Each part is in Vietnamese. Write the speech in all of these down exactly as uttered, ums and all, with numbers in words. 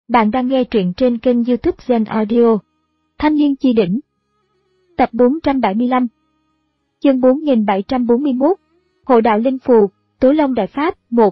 Bạn đang nghe truyện trên kênh YouTube Zen Audio. Thanh niên chi đỉnh. Tập bốn trăm bảy mươi lăm. Chương bốn nghìn bảy trăm bốn mươi mốt. Hộ đạo linh phù, Tố Long Đại Pháp, một.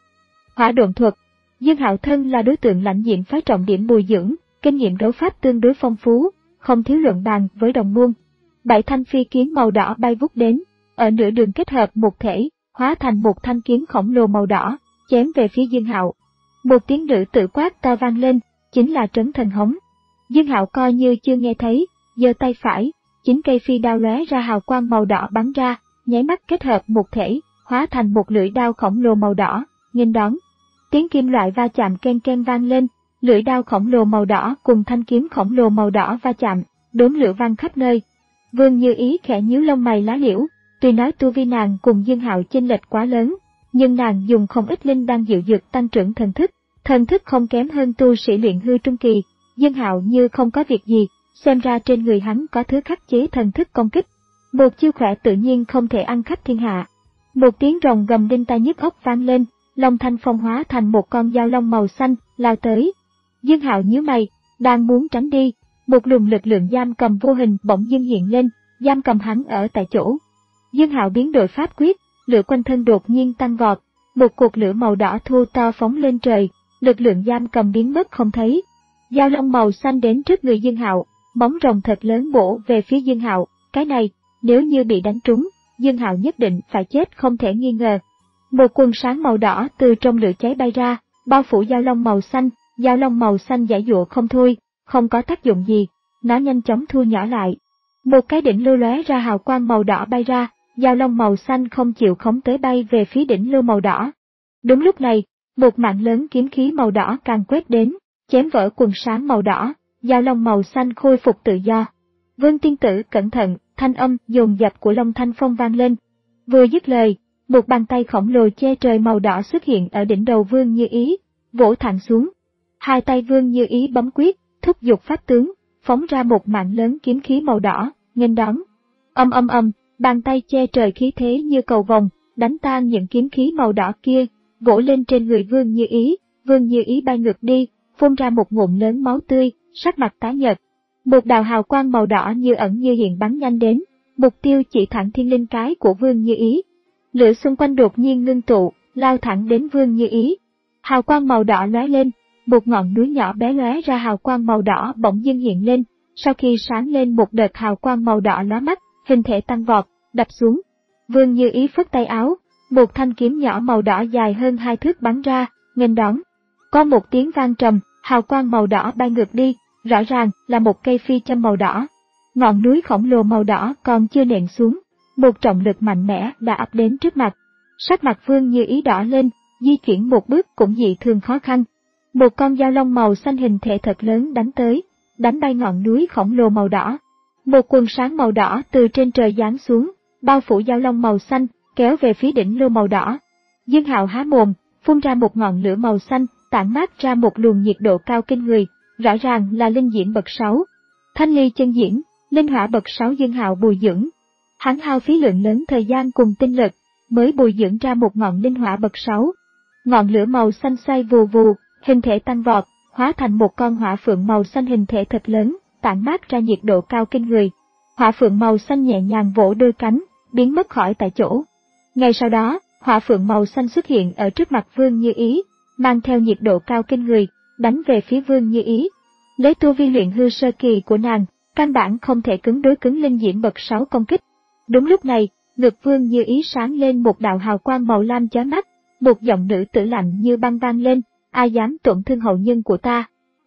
Hỏa độn thuật. Dương Hạo thân là đối tượng lãnh nhiệm phái trọng điểm bồi dưỡng, kinh nghiệm đấu pháp tương đối phong phú, không thiếu luận bàn với đồng môn. Bảy thanh phi kiếm màu đỏ bay vút đến, ở nửa đường kết hợp một thể, hóa thành một thanh kiếm khổng lồ màu đỏ, chém về phía Dương Hạo. Một tiếng nữ tự quát to vang lên, chính là Trấn Thần Hống. Dương Hạo coi như chưa nghe thấy, giơ tay phải, chín cây phi đao lóe ra hào quang màu đỏ bắn ra, nháy mắt kết hợp một thể, hóa thành một lưỡi đao khổng lồ màu đỏ, nghênh đón. Tiếng kim loại va chạm ken ken vang lên, lưỡi đao khổng lồ màu đỏ cùng thanh kiếm khổng lồ màu đỏ va chạm, đốm lửa vang khắp nơi. Vương Như Ý khẽ nhíu lông mày lá liễu, tuy nói tu vi nàng cùng Dương Hạo chênh lệch quá lớn, nhưng nàng dùng không ít linh đan diệu dược tăng trưởng thần thức, thần thức không kém hơn tu sĩ luyện hư trung kỳ. Dương Hạo như không có việc gì, xem ra trên người hắn có thứ khắc chế thần thức công kích. Một chiêu khỏe tự nhiên không thể ăn khắp thiên hạ. Một tiếng rồng gầm đinh tai nhức óc vang lên, Long Thanh Phong hóa thành một con dao long màu xanh, lao tới. Dương Hạo nhíu mày, đang muốn tránh đi, một luồng lực lượng giam cầm vô hình bỗng dưng hiện lên, giam cầm hắn ở tại chỗ. Dương Hạo biến đổi pháp quyết, lửa quanh thân đột nhiên tăng vọt, một cột lửa màu đỏ thu to phóng lên trời, lực lượng giam cầm biến mất không thấy. Dao long màu xanh đến trước người Dương Hạo, móng rồng thật lớn bổ về phía Dương Hạo, cái này, nếu như bị đánh trúng, Dương Hạo nhất định phải chết không thể nghi ngờ. Một quần sáng màu đỏ từ trong lửa cháy bay ra, bao phủ dao long màu xanh, dao long màu xanh giãy giụa không thôi, không có tác dụng gì, nó nhanh chóng thu nhỏ lại. Một cái đỉnh lưu lóe ra hào quang màu đỏ bay ra, dao long màu xanh không chịu khống tới bay về phía đỉnh lưu màu đỏ. Đúng lúc này, một mạng lớn kiếm khí màu đỏ càng quét đến, chém vỡ quần sáng màu đỏ, dao long màu xanh khôi phục tự do. Vương tiên tử cẩn thận, thanh âm dồn dập của Long Thanh Phong vang lên. Vừa dứt lời, một bàn tay khổng lồ che trời màu đỏ xuất hiện ở đỉnh đầu Vương Như Ý, vỗ thẳng xuống. Hai tay Vương Như Ý bấm quyết, thúc giục pháp tướng, phóng ra một mạng lớn kiếm khí màu đỏ, nghênh đón. Âm âm âm, bàn tay che trời khí thế như cầu vồng, đánh tan những kiếm khí màu đỏ kia, vỗ lên trên người Vương Như Ý. Vương Như Ý bay ngược đi, phun ra một ngụm lớn máu tươi, sắc mặt tái nhợt. Một đạo hào quang màu đỏ như ẩn như hiện bắn nhanh đến, mục tiêu chỉ thẳng thiên linh cái của Vương Như Ý. Lửa xung quanh đột nhiên ngưng tụ, lao thẳng đến Vương Như Ý. Hào quang màu đỏ lóe lên, một ngọn núi nhỏ bé lóe ra hào quang màu đỏ bỗng dưng hiện lên, sau khi sáng lên một đợt hào quang màu đỏ lóa mắt, hình thể tăng vọt, đập xuống. Vương Như Ý phất tay áo, một thanh kiếm nhỏ màu đỏ dài hơn hai thước bắn ra, nghênh đón. Có một tiếng vang trầm, hào quang màu đỏ bay ngược đi, rõ ràng là một cây phi châm màu đỏ. Ngọn núi khổng lồ màu đỏ còn chưa nện xuống, một trọng lực mạnh mẽ đã ập đến trước mặt. Sắc mặt Vương Như Ý đỏ lên, di chuyển một bước cũng dị thường khó khăn. Một con dao long màu xanh hình thể thật lớn đánh tới, đánh bay ngọn núi khổng lồ màu đỏ. Một quần sáng màu đỏ từ trên trời giáng xuống, bao phủ dao long màu xanh, kéo về phía đỉnh lưu màu đỏ. Dương Hạo há mồm, phun ra một ngọn lửa màu xanh, tản mát ra một luồng nhiệt độ cao kinh người, rõ ràng là linh diễm bậc sáu. Thanh ly chân diễm, linh hỏa bậc sáu Dương Hạo bồi dưỡng. Hắn hao phí lượng lớn thời gian cùng tinh lực, mới bồi dưỡng ra một ngọn linh hỏa bậc sáu. Ngọn lửa màu xanh xoay vù vù, hình thể tăng vọt, hóa thành một con hỏa phượng màu xanh hình thể thật lớn, tản mát ra nhiệt độ cao kinh người. Hỏa phượng màu xanh nhẹ nhàng vỗ đôi cánh, biến mất khỏi tại chỗ. Ngay sau đó, hỏa phượng màu xanh xuất hiện ở trước mặt Vương Như Ý, mang theo nhiệt độ cao kinh người, đánh về phía Vương Như Ý. Lấy tu vi luyện hư sơ kỳ của nàng, căn bản không thể cứng đối cứng linh diễm bậc sáu công kích. Đúng lúc này, ngực Vương Như Ý sáng lên một đạo hào quang màu lam chói mắt, một giọng nữ tử lạnh như băng vang lên, ai dám tổn thương hậu nhân của ta.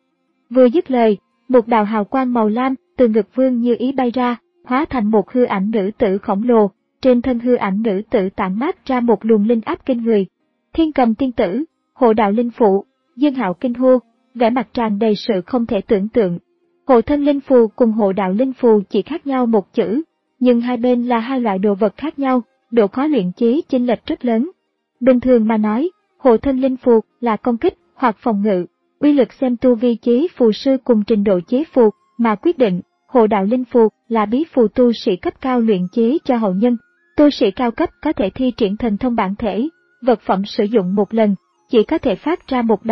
Vừa dứt lời, một đạo hào quang màu lam từ ngực Vương Như Ý bay ra, hóa thành một hư ảnh nữ tử khổng lồ, trên thân hư ảnh nữ tử tản mát ra một luồng linh áp kinh người. Thiên Cầm tiên tử, hộ đạo linh phụ. Dương Hạo kinh hô, vẻ mặt tràn đầy sự không thể tưởng tượng. Hộ thân linh phù cùng hộ đạo linh phù chỉ khác nhau một chữ, nhưng hai bên là hai loại đồ vật khác nhau, độ khó luyện chế chênh lệch rất lớn. Bình thường mà nói, hộ thân linh phù là công kích hoặc phòng ngự, uy lực xem tu vi chế phù sư cùng trình độ chế phù mà quyết định. Hộ đạo linh phù là bí phù tu sĩ cấp cao luyện chế cho hậu nhân. Tu sĩ cao cấp có thể thi triển thần thông bản thể, vật phẩm sử dụng một lần, chỉ có thể phát ra một đòn,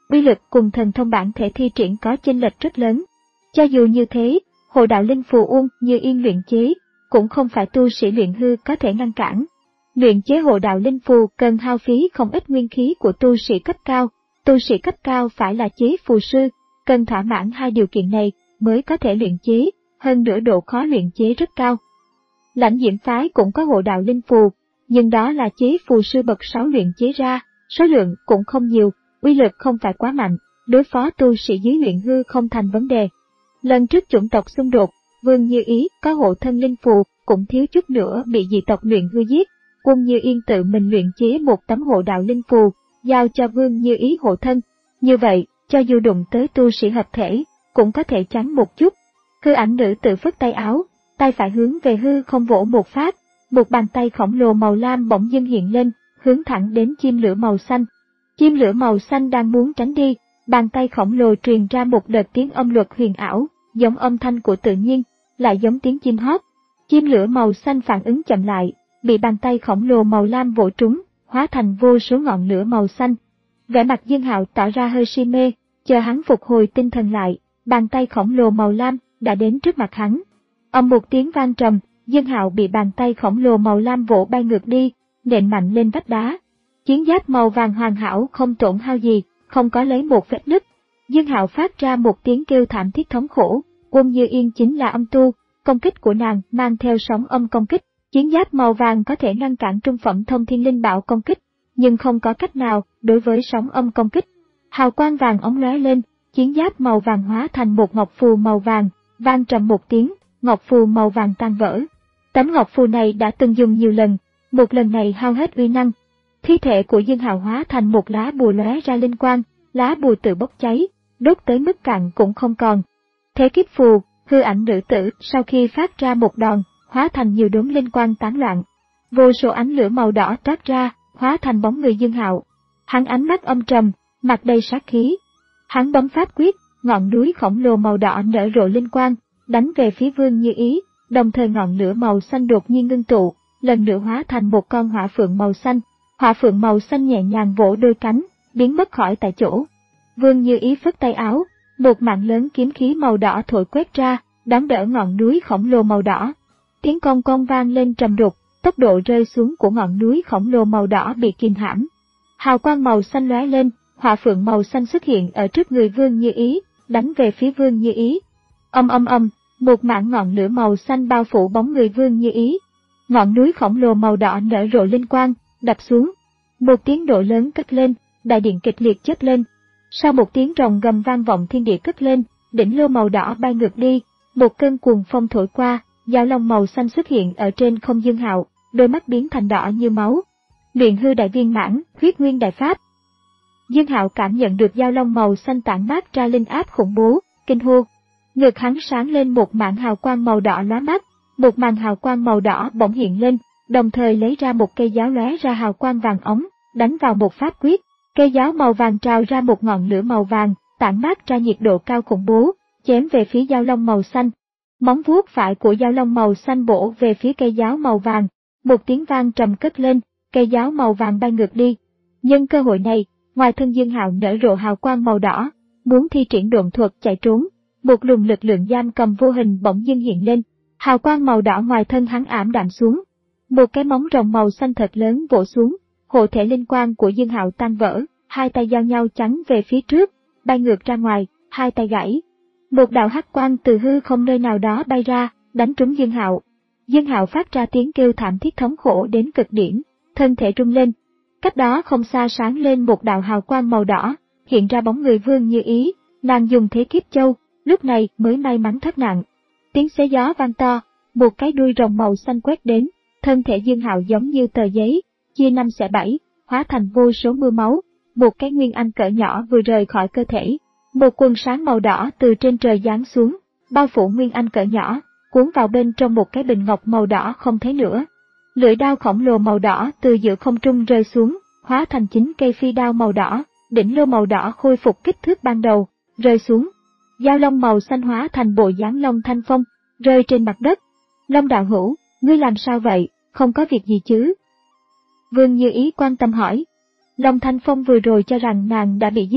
uy lực cùng thần thông bản thể thi triển có chênh lệch rất lớn. Cho dù như thế, hộ đạo linh phù Uông Như Yên luyện chế, cũng không phải tu sĩ luyện hư có thể ngăn cản. Luyện chế hộ đạo linh phù cần hao phí không ít nguyên khí của tu sĩ cấp cao, tu sĩ cấp cao phải là chế phù sư, cần thỏa mãn hai điều kiện này mới có thể luyện chế, hơn nữa độ khó luyện chế rất cao. Lãnh Diễm phái cũng có hộ đạo linh phù, nhưng đó là chế phù sư bậc sáu luyện chế ra, số lượng cũng không nhiều, uy lực không phải quá mạnh, đối phó tu sĩ dưới luyện hư không thành vấn đề. Lần trước chủng tộc xung đột, Vương Như Ý có hộ thân linh phù, cũng thiếu chút nữa bị dị tộc luyện hư giết. Quân Như Yên tự mình luyện chế một tấm hộ đạo linh phù, giao cho Vương Như Ý hộ thân. Như vậy, cho dù đụng tới tu sĩ hợp thể, cũng có thể tránh một chút. Hư ảnh nữ tự phất tay áo, tay phải hướng về hư không vỗ một phát, một bàn tay khổng lồ màu lam bỗng dưng hiện lên, hướng thẳng đến chim lửa màu xanh. Chim lửa màu xanh đang muốn tránh đi, bàn tay khổng lồ truyền ra một đợt tiếng âm luật huyền ảo, giống âm thanh của tự nhiên, lại giống tiếng chim hót. Chim lửa màu xanh phản ứng chậm lại, bị bàn tay khổng lồ màu lam vỗ trúng, hóa thành vô số ngọn lửa màu xanh. Vẻ mặt Dương Hạo tỏ ra hơi si mê, chờ hắn phục hồi tinh thần lại, bàn tay khổng lồ màu lam đã đến trước mặt hắn. Ầm một tiếng vang trầm, Dương Hạo bị bàn tay khổng lồ màu lam vỗ bay ngược đi, nện mạnh lên vách đá. Chiến giáp màu vàng hoàn hảo không tổn hao gì, không có lấy một vết nứt. Dương Hạo phát ra một tiếng kêu thảm thiết thống khổ. Quân Như Yên chính là âm tu, công kích của nàng mang theo sóng âm công kích. Chiến giáp màu vàng có thể ngăn cản trung phẩm thông thiên linh bảo công kích, nhưng không có cách nào đối với sóng âm công kích. Hào quang vàng óng lóe lên, chiến giáp màu vàng hóa thành một ngọc phù màu vàng, vang trầm một tiếng, ngọc phù màu vàng tan vỡ. Tấm ngọc phù này đã từng dùng nhiều lần, một lần này hao hết uy năng. Thi thể của Dương Hạo hóa thành một lá bùa lóe ra linh quang, lá bùa tự bốc cháy, đốt tới mức cạn cũng không còn. Thế kiếp phù, hư ảnh nữ tử sau khi phát ra một đòn, hóa thành nhiều đốm linh quang tán loạn. Vô số ánh lửa màu đỏ toát ra, hóa thành bóng người Dương Hạo. Hắn ánh mắt âm trầm, mặt đầy sát khí. Hắn bấm pháp quyết, ngọn núi khổng lồ màu đỏ nở rộ linh quang, đánh về phía Vương Như Ý, đồng thời ngọn lửa màu xanh đột nhiên ngưng tụ, lần nữa hóa thành một con hỏa phượng màu xanh. Hỏa phượng màu xanh nhẹ nhàng vỗ đôi cánh, biến mất khỏi tại chỗ. Vương Như Ý phất tay áo, một mạng lớn kiếm khí màu đỏ thổi quét ra, đón đỡ ngọn núi khổng lồ màu đỏ. Tiếng cong cong vang lên trầm đục, tốc độ rơi xuống của ngọn núi khổng lồ màu đỏ bị kìm hãm. Hào quang màu xanh lóe lên, hỏa phượng màu xanh xuất hiện ở trước người Vương Như Ý, đánh về phía Vương Như Ý. Âm âm âm, một mảng ngọn lửa màu xanh bao phủ bóng người Vương Như Ý. Ngọn núi khổng lồ màu đỏ nở rộ linh quang, đập xuống. Một tiếng nổ lớn cất lên, đại điện kịch liệt chớp lên. Sau một tiếng rồng gầm vang vọng thiên địa cất lên, đỉnh lô màu đỏ bay ngược đi, một cơn cuồng phong thổi qua, dao long màu xanh xuất hiện ở trên không Dương Hạo, đôi mắt biến thành đỏ như máu. Luyện hư đại viên mãn, huyết nguyên đại pháp. Dương Hạo cảm nhận được dao long màu xanh tản mát ra linh áp khủng bố, kinh hô. Ngực hắn sáng lên một mảng hào quang màu đỏ lóa mắt, một màn hào quang màu đỏ bỗng hiện lên, đồng thời lấy ra một cây giáo lóe ra hào quang vàng óng, đánh vào một pháp quyết. Cây giáo màu vàng trào ra một ngọn lửa màu vàng, tản mát ra nhiệt độ cao khủng bố, chém về phía dao long màu xanh. Móng vuốt phải của dao long màu xanh bổ về phía cây giáo màu vàng, một tiếng vang trầm cất lên, cây giáo màu vàng bay ngược đi. Nhân cơ hội này, ngoài thân Dương Hạo nở rộ hào quang màu đỏ, muốn thi triển độn thuật chạy trốn, một luồng lực lượng giam cầm vô hình bỗng dưng hiện lên, hào quang màu đỏ ngoài thân hắn ảm đạm xuống. Một cái móng rồng màu xanh thật lớn vỗ xuống, hộ thể linh quang của Dương Hạo tan vỡ, hai tay giao nhau chắn về phía trước, bay ngược ra ngoài, hai tay gãy. Một đạo hắc quang từ hư không nơi nào đó bay ra, đánh trúng Dương Hạo. Dương Hạo phát ra tiếng kêu thảm thiết thống khổ đến cực điểm, thân thể rung lên. Cách đó không xa sáng lên một đạo hào quang màu đỏ, hiện ra bóng người Vương Như Ý, nàng dùng thế kiếp châu, lúc này mới may mắn thoát nạn. Tiếng xé gió vang to, một cái đuôi rồng màu xanh quét đến, thân thể Dương Hạo giống như tờ giấy, chia năm xẻ bảy, hóa thành vô số mưa máu, một cái nguyên anh cỡ nhỏ vừa rời khỏi cơ thể. Một quần sáng màu đỏ từ trên trời giáng xuống, bao phủ nguyên anh cỡ nhỏ, cuốn vào bên trong một cái bình ngọc màu đỏ không thấy nữa. Lưỡi đao khổng lồ màu đỏ từ giữa không trung rơi xuống, hóa thành chín cây phi đao màu đỏ, đỉnh lô màu đỏ khôi phục kích thước ban đầu, rơi xuống. Dao long màu xanh hóa thành bộ dáng long thanh phong, rơi trên mặt đất. Long đạo hữu, ngươi làm sao vậy, không có việc gì chứ? Vương Như Ý quan tâm hỏi. Long Thanh Phong vừa rồi cho rằng nàng đã bị giết,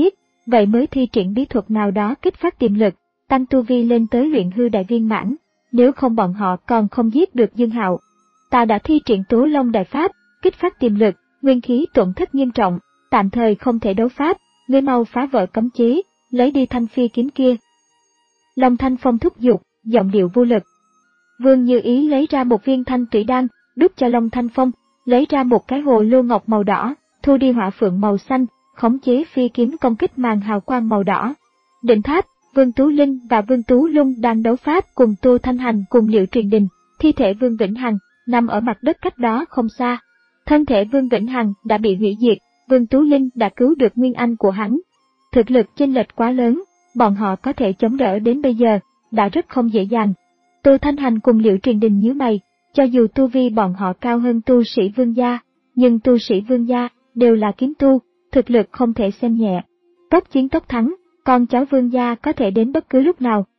vậy mới thi triển bí thuật nào đó kích phát tiềm lực, tăng tu vi lên tới luyện hư đại viên mãn, nếu không bọn họ còn không giết được Dương Hạo. Ta đã thi triển Tố Long đại pháp, kích phát tiềm lực, nguyên khí tổn thất nghiêm trọng, tạm thời không thể đấu pháp, ngươi mau phá vỡ cấm chế, lấy đi thanh phi kiếm kia. Long Thanh Phong thúc giục, giọng điệu vô lực. Vương Như Ý lấy ra một viên thanh thủy đan, đút cho Long Thanh Phong, lấy ra một cái hồ lô ngọc màu đỏ, thu đi hỏa phượng màu xanh, khống chế phi kiếm công kích màn hào quang màu đỏ. Định Tháp, Vương Tú Linh và Vương Tú Lung đang đấu pháp cùng Tô Thanh Hành cùng Liệu Truyền Đình, thi thể Vương Vĩnh Hằng nằm ở mặt đất cách đó không xa. Thân thể Vương Vĩnh Hằng đã bị hủy diệt, Vương Tú Linh đã cứu được nguyên anh của hắn. Thực lực chênh lệch quá lớn, bọn họ có thể chống đỡ đến bây giờ, đã rất không dễ dàng. Tô Thanh Hành cùng Liệu Truyền Đình nhíu mày, cho dù tu vi bọn họ cao hơn tu sĩ Vương gia, nhưng tu sĩ Vương gia đều là kiếm tu, thực lực không thể xem nhẹ. Tốc chiến tốc thắng, con cháu Vương gia có thể đến bất cứ lúc nào.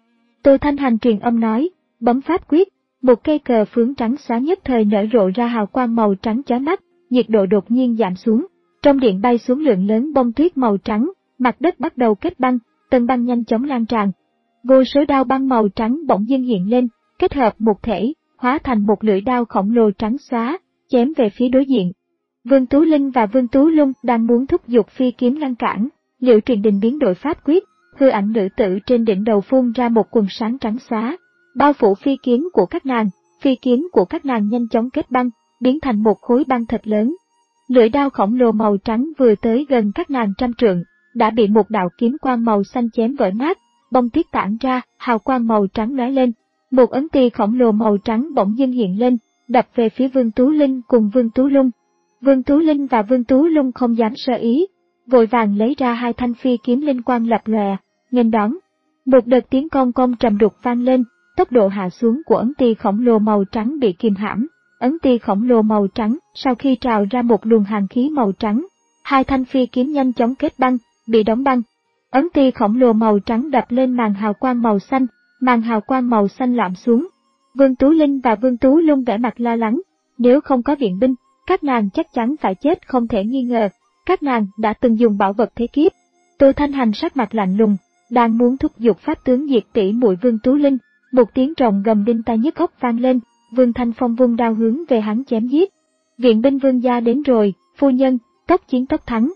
Tô Thanh Hành truyền âm nói, bấm pháp quyết, một cây cờ phướng trắng xóa nhất thời nở rộ ra hào quang màu trắng chói mắt, nhiệt độ đột nhiên giảm xuống, trong điện bay xuống lượng lớn bông tuyết màu trắng, mặt đất bắt đầu kết băng, tầng băng nhanh chóng lan tràn. Vô số đao băng màu trắng bỗng dưng hiện lên, kết hợp một thể, hóa thành một lưỡi đao khổng lồ trắng xóa, chém về phía đối diện. Vương Tú Linh và Vương Tú Lung đang muốn thúc giục phi kiếm ngăn cản, Liệu Truyền Đình biến đổi pháp quyết, hư ảnh nữ tử trên đỉnh đầu phun ra một quần sáng trắng xóa, bao phủ phi kiếm của các nàng, phi kiếm của các nàng nhanh chóng kết băng, biến thành một khối băng thật lớn. Lưỡi đao khổng lồ màu trắng vừa tới gần các nàng trăm trượng, đã bị một đạo kiếm quang màu xanh chém vỡ nát, bông tuyết tản ra, hào quang màu trắng lóe lên. Một ấn ti khổng lồ màu trắng bỗng dưng hiện lên, đập về phía Vương Tú Linh cùng Vương Tú Lung. Vương Tú Linh và Vương Tú Lung không dám sơ ý, vội vàng lấy ra hai thanh phi kiếm linh quang lập lòe, nghênh đón. Một đợt tiếng cong cong trầm đục vang lên, tốc độ hạ xuống của ấn ti khổng lồ màu trắng bị kìm hãm. Ấn ti khổng lồ màu trắng sau khi trào ra một luồng hàn khí màu trắng, hai thanh phi kiếm nhanh chóng kết băng, bị đóng băng. Ấn ti khổng lồ màu trắng đập lên màn hào quang màu xanh, màn hào quang màu xanh lõm xuống. Vương Tú Linh và Vương Tú Lung vẻ mặt lo lắng, nếu không có viện binh, các nàng chắc chắn phải chết không thể nghi ngờ. Các nàng đã từng dùng bảo vật thế kiếp. Tô Thanh Hành sắc mặt lạnh lùng, đang muốn thúc giục pháp tướng diệt tỷ muội Vương Tú Linh, một tiếng rồng gầm đinh tai nhức óc vang lên, Vương Thanh Phong vung đao hướng về hắn chém giết. Viện binh Vương gia đến rồi, phu nhân, tốc chiến tốc thắng.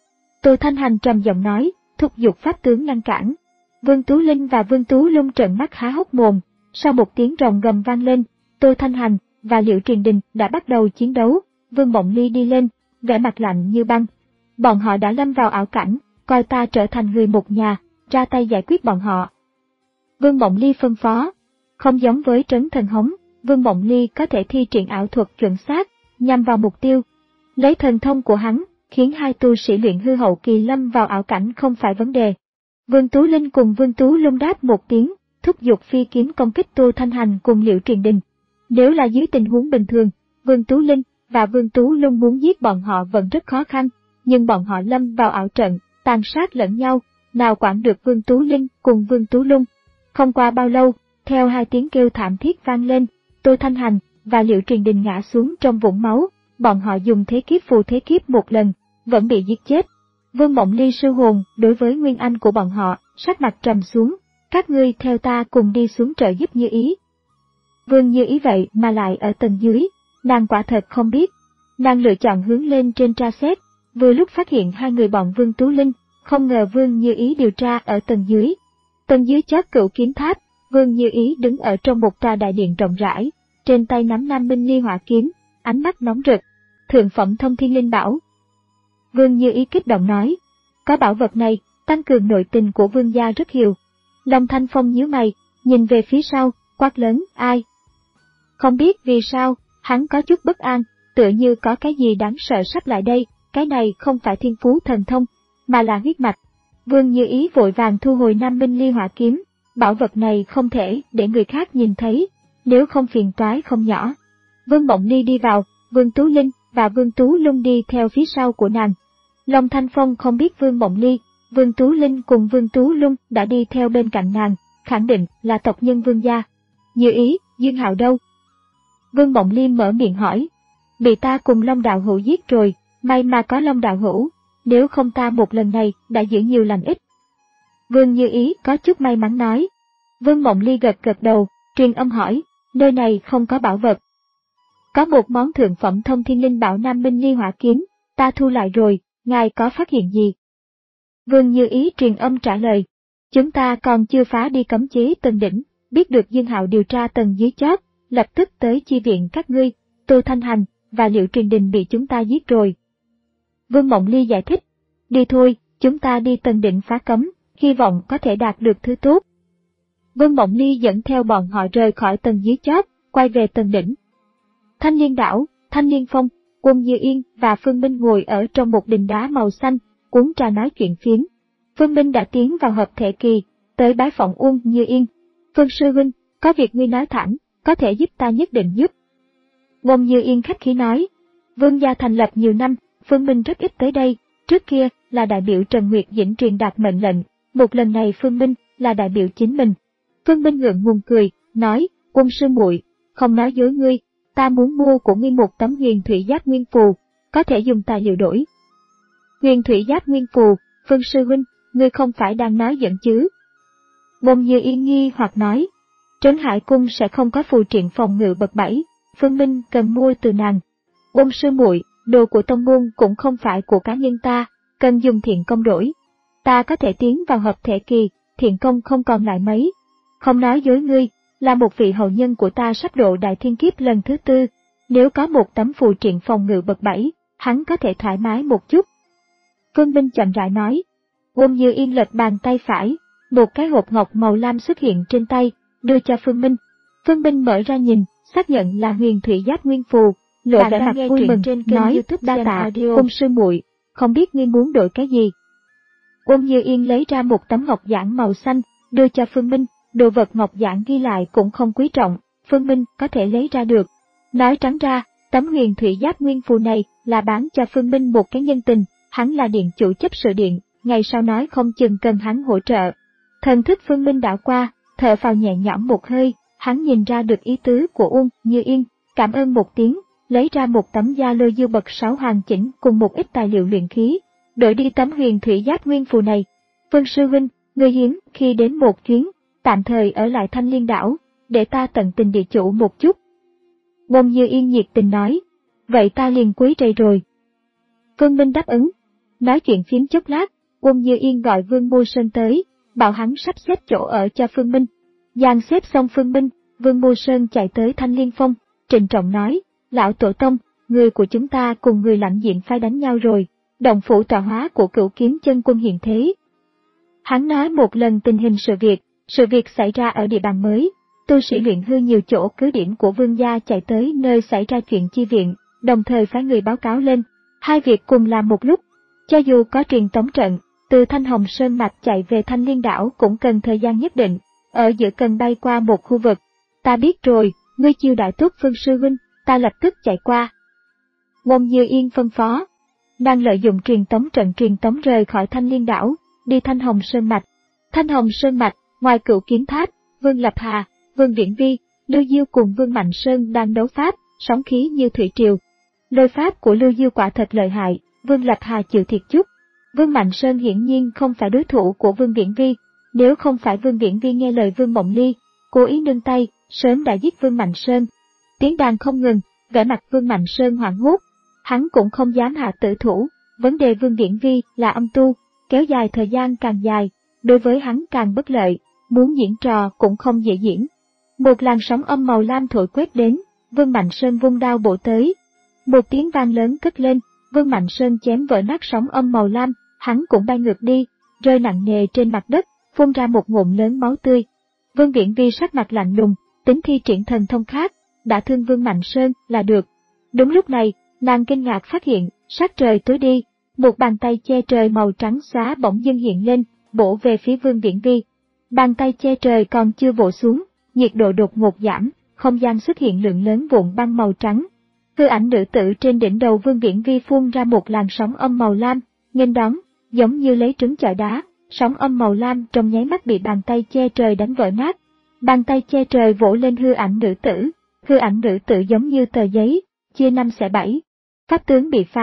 Tô Thanh Hành trầm giọng nói, thúc giục pháp tướng ngăn cản. Vương Tú Linh và Vương Tú Lung trợn mắt há hốc mồm, sau một tiếng rồng gầm vang lên, Tô Thanh Hành và Liệu Truyền Đình đã bắt đầu chiến đấu. Vương Mộng Ly đi lên, vẻ mặt lạnh như băng. Bọn họ đã lâm vào ảo cảnh, coi ta trở thành người một nhà, ra tay giải quyết bọn họ. Vương Mộng Ly phân phó, không giống với Trấn Thần Hống, Vương Mộng Ly có thể thi triển ảo thuật chuẩn xác, nhằm vào mục tiêu. Lấy thần thông của hắn, khiến hai tu sĩ luyện hư hậu kỳ lâm vào ảo cảnh không phải vấn đề. Vương Tú Linh cùng Vương Tú Lung đáp một tiếng, thúc giục phi kiếm công kích Tô Thanh Hành cùng Liệu Truyền Đình. Nếu là dưới tình huống bình thường, Vương Tú Linh và Vương Tú Lung muốn giết bọn họ vẫn rất khó khăn, nhưng bọn họ lâm vào ảo trận, tàn sát lẫn nhau, nào quản được Vương Tú Linh cùng Vương Tú Lung. Không qua bao lâu, theo hai tiếng kêu thảm thiết vang lên, Tô Thanh Hành và Liệu Truyền Đình ngã xuống trong vũng máu, bọn họ dùng thế kiếp phù thế kiếp một lần, vẫn bị giết chết. Vương Mộng Ly sư hồn đối với nguyên anh của bọn họ, sắc mặt trầm xuống, các ngươi theo ta cùng đi xuống trợ giúp Như Ý. Vương Như Ý vậy mà lại ở tầng dưới, nàng quả thật không biết. Nàng lựa chọn hướng lên trên tra xét, vừa lúc phát hiện hai người bọn Vương Tú Linh, không ngờ Vương Như Ý điều tra ở tầng dưới. Tầng dưới chót Cửu Kiếm Tháp, Vương Như Ý đứng ở trong một tòa đại điện rộng rãi, trên tay nắm Nam Minh Ly Hỏa Kiếm, ánh mắt nóng rực. Thượng phẩm thông thiên linh bảo. Vương Như Ý kích động nói, có bảo vật này, tăng cường nội tình của Vương gia rất nhiều. Long Thanh Phong nhíu mày, nhìn về phía sau, quát lớn, ai? Không biết vì sao, hắn có chút bất an, tựa như có cái gì đáng sợ sắp lại đây, cái này không phải thiên phú thần thông, mà là huyết mạch. Vương Như Ý vội vàng thu hồi Nam Minh Ly Hỏa Kiếm, bảo vật này không thể để người khác nhìn thấy, nếu không phiền toái không nhỏ. Vương Mộng Ly đi vào, Vương Tú Linh và Vương Tú Lung đi theo phía sau của nàng. Long Thanh Phong không biết Vương Mộng Ly, Vương Tú Linh cùng Vương Tú Lung đã đi theo bên cạnh nàng, khẳng định là tộc nhân Vương gia. Như Ý, Dương Hạo đâu? Vương Mộng Ly mở miệng hỏi. Bị ta cùng Long đạo hữu giết rồi, may mà có Long đạo hữu. nếu không ta một lần này đã giữ nhiều lành ít. Vương Như Ý có chút may mắn nói. Vương Mộng Ly gật gật đầu, truyền âm hỏi, nơi này không có bảo vật. Có một món thượng phẩm thông thiên linh bảo Nam Minh Ly Hỏa Kiếm, ta thu lại rồi, ngài có phát hiện gì? Vương Như Ý truyền âm trả lời, chúng ta còn chưa phá đi cấm chế tầng đỉnh, biết được Dương Hạo điều tra tầng dưới chót, lập tức tới chi viện các ngươi, Tô Thanh Hành và Liệu Truyền Đình bị chúng ta giết rồi. Vương Mộng Ly giải thích, đi thôi, chúng ta đi tầng đỉnh phá cấm, hy vọng có thể đạt được thứ tốt. Vương Mộng Ly dẫn theo bọn họ rời khỏi tầng dưới chót, quay về tầng đỉnh. Thanh Liên Đảo, Thanh Liên Phong, Quân Như Yên và Phương Minh ngồi ở trong một đình đá màu xanh, uống trà nói chuyện phiếm. Phương Minh đã tiến vào hợp thể kỳ, tới bái phỏng Uông Như Yên. Phương sư huynh, có việc ngươi nói thẳng, có thể giúp ta nhất định giúp. Uông Như Yên khách khí nói, Vương gia thành lập nhiều năm, Phương Minh rất ít tới đây, trước kia là đại biểu Trần Nguyệt Dĩnh truyền đạt mệnh lệnh, một lần này Phương Minh là đại biểu chính mình. Phương Minh ngượng ngùng cười, nói, Uông sư muội, không nói dối ngươi, ta muốn mua của ngươi một tấm huyền thủy giáp nguyên phù, có thể dùng tài liệu đổi. Huyền thủy giáp nguyên phù, Phương sư huynh, ngươi không phải đang nói giỡn chứ? Uông Như Yên nghi hoặc nói, Trấn Hải cung sẽ không có phù triện phòng ngự bậc bảy, Phương Minh cần mua từ nàng. Uông sư muội, đồ của tông môn cũng không phải của cá nhân ta, cần dùng thiện công đổi. Ta có thể tiến vào hợp thể kỳ, thiện công không còn lại mấy. Không nói dối ngươi, là một vị hậu nhân của ta sắp độ đại thiên kiếp lần thứ tư, nếu có một tấm phù triện phòng ngự bậc bảy, hắn có thể thoải mái một chút. Phương Minh chậm rãi nói. Uông Như Yên lật bàn tay phải, một cái hộp ngọc màu lam xuất hiện trên tay, đưa cho Phương Minh. Phương Minh mở ra nhìn, xác nhận là huyền thủy giáp nguyên phù, lộ vẻ mặt vui mừng, trên nói, đa tạ, Uông sư muội, không biết ngươi muốn đổi cái gì. Uông Như Yên lấy ra một tấm ngọc giản màu xanh, đưa cho Phương Minh, đồ vật ngọc giản ghi lại cũng không quý trọng, Phương Minh có thể lấy ra được. Nói trắng ra, tấm huyền thủy giáp nguyên phù này là bán cho Phương Minh một cái nhân tình, hắn là điện chủ chấp sự điện, ngày sau nói không chừng cần hắn hỗ trợ. Thần thức Phương Minh đảo qua, thở phào nhẹ nhõm một hơi, hắn nhìn ra được ý tứ của Uông Như Yên, cảm ơn một tiếng, lấy ra một tấm da lôi dư bậc sáu hoàn chỉnh cùng một ít tài liệu luyện khí, đổi đi tấm huyền thủy giáp nguyên phù này. Phương sư huynh, ngươi hiếm khi đến một chuyến, tạm thời ở lại Thanh Liên đảo, để ta tận tình địa chủ một chút. Uông Như Yên nhiệt tình nói, vậy ta liền quấy rầy rồi. Phương Minh đáp ứng. Nói chuyện phím chốc lát, Uông Như Yên gọi Vương Mưu Sơn tới, bảo hắn sắp xếp chỗ ở cho Phương Minh. Dàn xếp xong Phương Minh, Vương Mưu Sơn chạy tới Thanh Liên Phong, trịnh trọng nói, lão tổ tông, người của chúng ta cùng người lãnh diện phái đánh nhau rồi, động phủ tọa hóa của Cửu Kiếm Chân Quân hiện thế. Hắn nói một lần tình hình sự việc, sự việc xảy ra ở địa bàn mới, tu sĩ luyện hư nhiều chỗ cứ điểm của Vương gia chạy tới nơi xảy ra chuyện chi viện, đồng thời phái người báo cáo lên, hai việc cùng làm một lúc. Cho dù có truyền tống trận, từ Thanh Hồng Sơn Mạch chạy về Thanh Liên đảo cũng cần thời gian nhất định, ở giữa cần bay qua một khu vực. Ta biết rồi, ngươi chiêu đại tốt Phương sư huynh, ta lập tức chạy qua. Uông Như Yên phân phó, đang lợi dụng truyền tống trận truyền tống rời khỏi Thanh Liên đảo, đi Thanh Hồng Sơn Mạch. Thanh Hồng Sơn Mạch, ngoài Cửu Kiếm Tháp, Vương Lập Hà, Vương Viễn Vi, Lưu Diêu cùng Vương Mạnh Sơn đang đấu pháp, sóng khí như thủy triều. Lôi pháp của Lưu Diêu quả thật lợi hại, Vương Lập Hà chịu thiệt chút. Vương Mạnh Sơn hiển nhiên không phải đối thủ của Vương Viễn Vi, nếu không phải Vương Viễn Vi nghe lời Vương Mộng Ly, cố ý nương tay, sớm đã giết Vương Mạnh Sơn. Tiếng đàn không ngừng, vẻ mặt Vương Mạnh Sơn hoảng hốt, hắn cũng không dám hạ tử thủ, vấn đề Vương Viễn Vi là âm tu, kéo dài thời gian càng dài, đối với hắn càng bất lợi, muốn diễn trò cũng không dễ diễn. Một làn sóng âm màu lam thổi quét đến, Vương Mạnh Sơn vung đao bổ tới. Một tiếng vang lớn cất lên, Vương Mạnh Sơn chém vỡ nát sóng âm màu lam, hắn cũng bay ngược đi, rơi nặng nề trên mặt đất, phun ra một ngụm lớn máu tươi. Vương Viễn Vi sắc mặt lạnh lùng, tính thi triển thần thông khác, đã thương Vương Mạnh Sơn là được. Đúng lúc này, nàng kinh ngạc phát hiện, sắc trời tối đi, một bàn tay che trời màu trắng xóa bỗng dưng hiện lên, bổ về phía Vương Viễn Vi. Bàn tay che trời còn chưa vỗ xuống, nhiệt độ đột ngột giảm, không gian xuất hiện lượng lớn vụn băng màu trắng. Hư ảnh nữ tử trên đỉnh đầu Vương Viễn Vi phun ra một làn sóng âm màu lam, nghênh đón, giống như lấy trứng chọi đá, sóng âm màu lam trong nháy mắt bị bàn tay che trời đánh vỡ nát. Bàn tay che trời vỗ lên hư ảnh nữ tử, hư ảnh nữ tử giống như tờ giấy, chia năm xẻ bảy. Pháp tướng bị phá,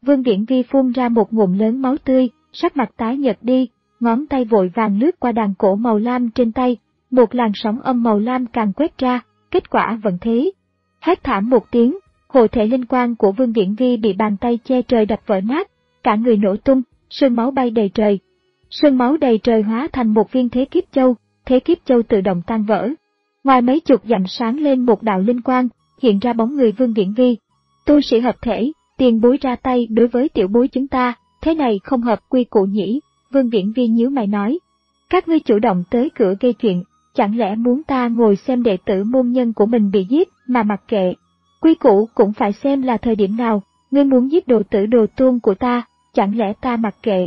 Vương Viễn Vi phun ra một ngụm lớn máu tươi, sắc mặt tái nhợt đi, ngón tay vội vàng lướt qua đàn cổ màu lam trên tay, một làn sóng âm màu lam càng quét ra, kết quả vẫn thế. Hét thảm một tiếng, hộ thể linh quang của Vương Viễn Vi bị bàn tay che trời đập vỡ nát, cả người nổ tung, sương máu bay đầy trời. Sương máu đầy trời hóa thành một viên thế kiếp châu, thế kiếp châu tự động tan vỡ. Ngoài mấy chục dặm sáng lên một đạo linh quang, hiện ra bóng người Vương Viễn Vi. Tu sĩ hợp thể, tiền bối ra tay đối với tiểu bối chúng ta, thế này không hợp quy củ nhỉ, Vương Viễn Vi nhíu mày nói. Các ngươi chủ động tới cửa gây chuyện, chẳng lẽ muốn ta ngồi xem đệ tử môn nhân của mình bị giết mà mặc kệ? Quy củ cũng phải xem là thời điểm nào, ngươi muốn giết đồ tử đồ tôn của ta, chẳng lẽ ta mặc kệ?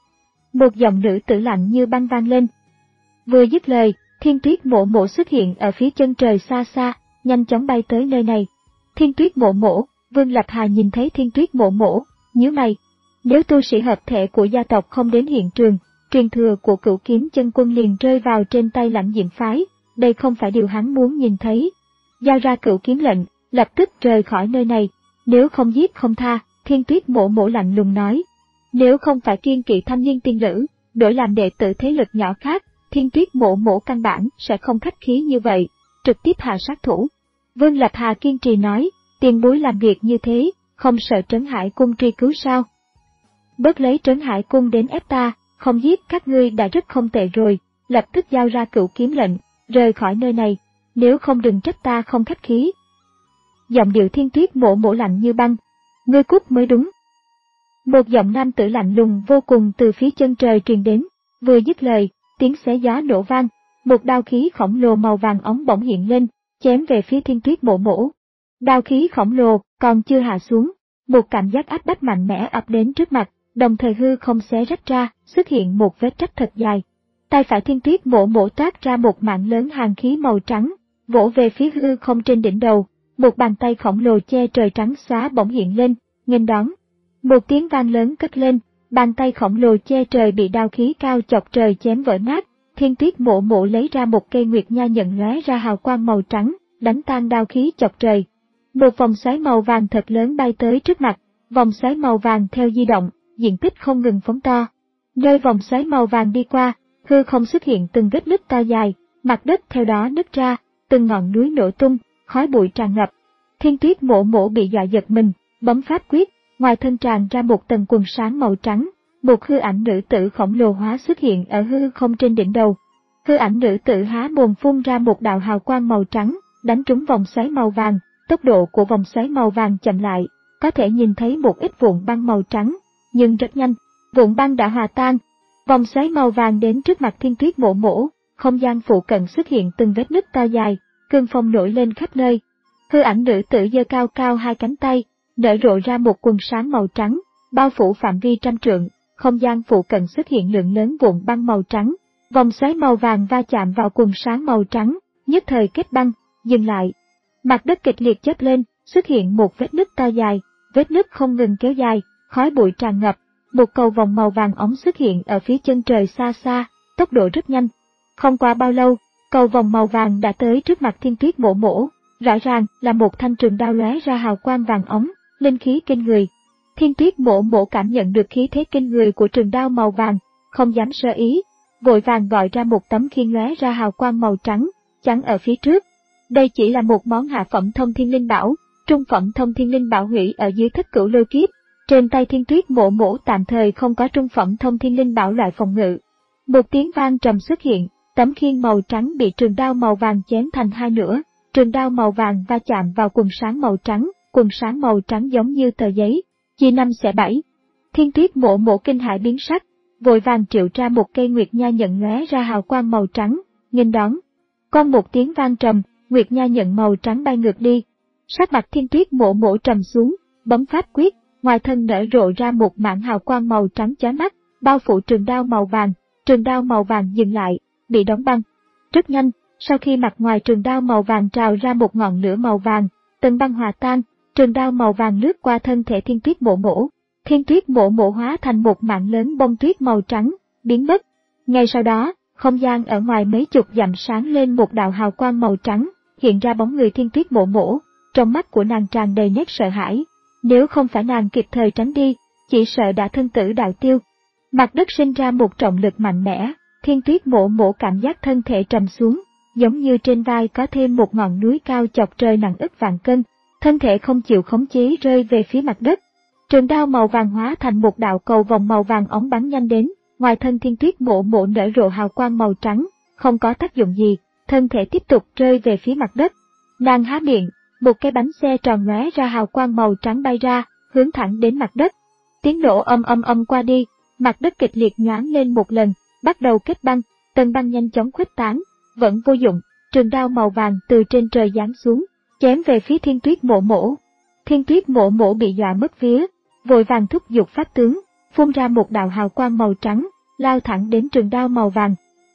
Một giọng nữ tử lạnh như băng vang lên. Vừa dứt lời, Thiên Tuyết Mộ Mộ xuất hiện ở phía chân trời xa xa, nhanh chóng bay tới nơi này. Thiên Tuyết Mộ Mộ, Vương Lập Hà nhìn thấy Thiên Tuyết Mộ Mộ, nhíu mày. Nếu tu sĩ hợp thể của gia tộc không đến hiện trường, truyền thừa của Cửu Kiếm Chân Quân liền rơi vào trên tay Lãnh Diệm phái, đây không phải điều hắn muốn nhìn thấy. Giao ra cửu kiếm lệnh, lập tức rời khỏi nơi này, nếu không giết không tha, Thiên Tuyết Mộ Mộ lạnh lùng nói. Nếu không phải kiên kỵ thanh niên tiên nữ, đổi làm đệ tử thế lực nhỏ khác, Thiên Tuyết Mộ Mộ căn bản sẽ không khách khí như vậy, trực tiếp hạ sát thủ. Vương Lập Hà kiên trì nói, tiền bối làm việc như thế, không sợ Trấn Hải Cung truy cứu sao? Bớt lấy Trấn Hải Cung đến ép ta, không giết các ngươi đã rất không tệ rồi, lập tức giao ra cửu kiếm lệnh, rời khỏi nơi này, nếu không đừng trách ta không khách khí. Giọng điệu Thiên Tuyết Mộ Mộ lạnh như băng, ngươi cút mới đúng. Một giọng nam tử lạnh lùng vô cùng từ phía chân trời truyền đến, vừa dứt lời, tiếng xé gió nổ vang, một đao khí khổng lồ màu vàng óng bỗng hiện lên, chém về phía Thiên Tuyết Mộ Mộ. Đao khí khổng lồ còn chưa hạ xuống, một cảm giác áp bách mạnh mẽ ập đến trước mặt, đồng thời hư không xé rách ra, xuất hiện một vết rách thật dài. Tay phải Thiên Tuyết Mộ Mộ toát ra một mảng lớn hàn khí màu trắng, vỗ về phía hư không trên đỉnh đầu, một bàn tay khổng lồ che trời trắng xóa bỗng hiện lên, nghênh đón. Một tiếng vang lớn cất lên, bàn tay khổng lồ che trời bị đao khí cao chọc trời chém vỡ nát. Thiên Tuyết Mộ Mộ lấy ra một cây nguyệt nha nhận lóe ra hào quang màu trắng, đánh tan đao khí chọc trời. Một vòng xoáy màu vàng thật lớn bay tới trước mặt, vòng xoáy màu vàng theo di động, diện tích không ngừng phóng to. Nơi vòng xoáy màu vàng đi qua, hư không xuất hiện từng vết nứt to dài, mặt đất theo đó nứt ra, từng ngọn núi nổ tung, khói bụi tràn ngập. Thiên Tuyết Mộ Mộ bị dọa giật mình, bấm pháp quyết, ngoài thân tràn ra một tầng quần sáng màu trắng, một hư ảnh nữ tử khổng lồ hóa xuất hiện ở hư không trên đỉnh đầu. Hư ảnh nữ tử há mồm phun ra một đạo hào quang màu trắng, đánh trúng vòng xoáy màu vàng, tốc độ của vòng xoáy màu vàng chậm lại, có thể nhìn thấy một ít vụn băng màu trắng, nhưng rất nhanh, vụn băng đã hòa tan. Vòng xoáy màu vàng đến trước mặt Thiên Tuyết Mộ Mộ, không gian phụ cận xuất hiện từng vết nứt to dài, cơn phong nổi lên khắp nơi. Hư ảnh nữ tử giơ cao cao hai cánh tay, nở rộ ra một quần sáng màu trắng, bao phủ phạm vi trăm trượng, không gian phụ cận xuất hiện lượng lớn vụn băng màu trắng. Vòng xoáy màu vàng va chạm vào quần sáng màu trắng, nhất thời kết băng, dừng lại. Mặt đất kịch liệt chớp lên, xuất hiện một vết nứt to dài, vết nứt không ngừng kéo dài, khói bụi tràn ngập. Một cầu vòng màu vàng óng xuất hiện ở phía chân trời xa xa, tốc độ rất nhanh. Không qua bao lâu, cầu vòng màu vàng đã tới trước mặt Thiên Tuyết Mộ Mộ, rõ ràng là một thanh trường đao lóe ra hào quang vàng óng, linh khí kinh người. Thiên Tuyết Mộ Mộ cảm nhận được khí thế kinh người của trường đao màu vàng, không dám sơ ý, vội vàng gọi ra một tấm khiên lóe ra hào quang màu trắng, chắn ở phía trước. Đây chỉ là một món hạ phẩm thông thiên linh bảo, trung phẩm thông thiên linh bảo hủy ở dưới Thất Cửu Lôi Kiếp. Trên tay Thiên Tuyết Mộ Mộ tạm thời không có trung phẩm thông thiên linh bảo loại phòng ngự. Một tiếng vang trầm xuất hiện, tấm khiên màu trắng bị trường đao màu vàng chém thành hai nửa, trường đao màu vàng va chạm vào quần sáng màu trắng, quần sáng màu trắng giống như tờ giấy, chia năm xẻ bảy. Thiên Tuyết Mộ Mộ kinh hãi biến sắc, vội vàng triệu ra một cây nguyệt nha nhận lóe ra hào quang màu trắng, nghênh đón. Con một tiếng vang trầm, nguyệt nha nhận màu trắng bay ngược đi. Sắc mặt Thiên Tuyết Mộ Mộ trầm xuống, bấm pháp quyết, ngoài thân nở rộ ra một mảng hào quang màu trắng chói mắt, bao phủ trường đao màu vàng. Trường đao màu vàng dừng lại, bị đóng băng. Rất nhanh, sau khi mặt ngoài trường đao màu vàng trào ra một ngọn lửa màu vàng, tầng băng hòa tan, trường đao màu vàng lướt qua thân thể Thiên Tuyết Mộ Mộ. Thiên Tuyết Mộ Mộ hóa thành một mảng lớn bông tuyết màu trắng, biến mất. Ngay sau đó, không gian ở ngoài mấy chục dặm sáng lên một đạo hào quang màu trắng, hiện ra bóng người Thiên Tuyết Mộ Mộ. Trong mắt của nàng tràn đầy nét sợ hãi. Nếu không phải nàng kịp thời tránh đi, chỉ sợ đã thân tử đạo tiêu. Mặt đất sinh ra một trọng lực mạnh mẽ, Thiên Tuyết Mộ Mộ cảm giác thân thể trầm xuống, giống như trên vai có thêm một ngọn núi cao chọc trời nặng ức vạn cân, thân thể không chịu khống chế rơi về phía mặt đất. Trường đao màu vàng hóa thành một đạo cầu vòng màu vàng óng bắn nhanh đến, ngoài thân Thiên Tuyết Mộ Mộ nở rộ hào quang màu trắng, không có tác dụng gì, thân thể tiếp tục rơi về phía mặt đất. Nàng há miệng, một cái bánh xe tròn lóe ra hào quang màu trắng bay ra, hướng thẳng đến mặt đất. Tiếng nổ âm âm âm qua đi, mặt đất kịch liệt nhoáng lên một lần, bắt đầu kết băng, tầng băng nhanh chóng khuếch tán, vẫn vô dụng, trường đao màu vàng từ trên trời giáng xuống, chém về phía Thiên Tuyết Mộ Mộ. Thiên Tuyết Mộ Mộ bị dọa mất vía, vội vàng thúc giục pháp tướng, phun ra một đạo hào quang màu trắng, lao thẳng đến trường đao màu vàng.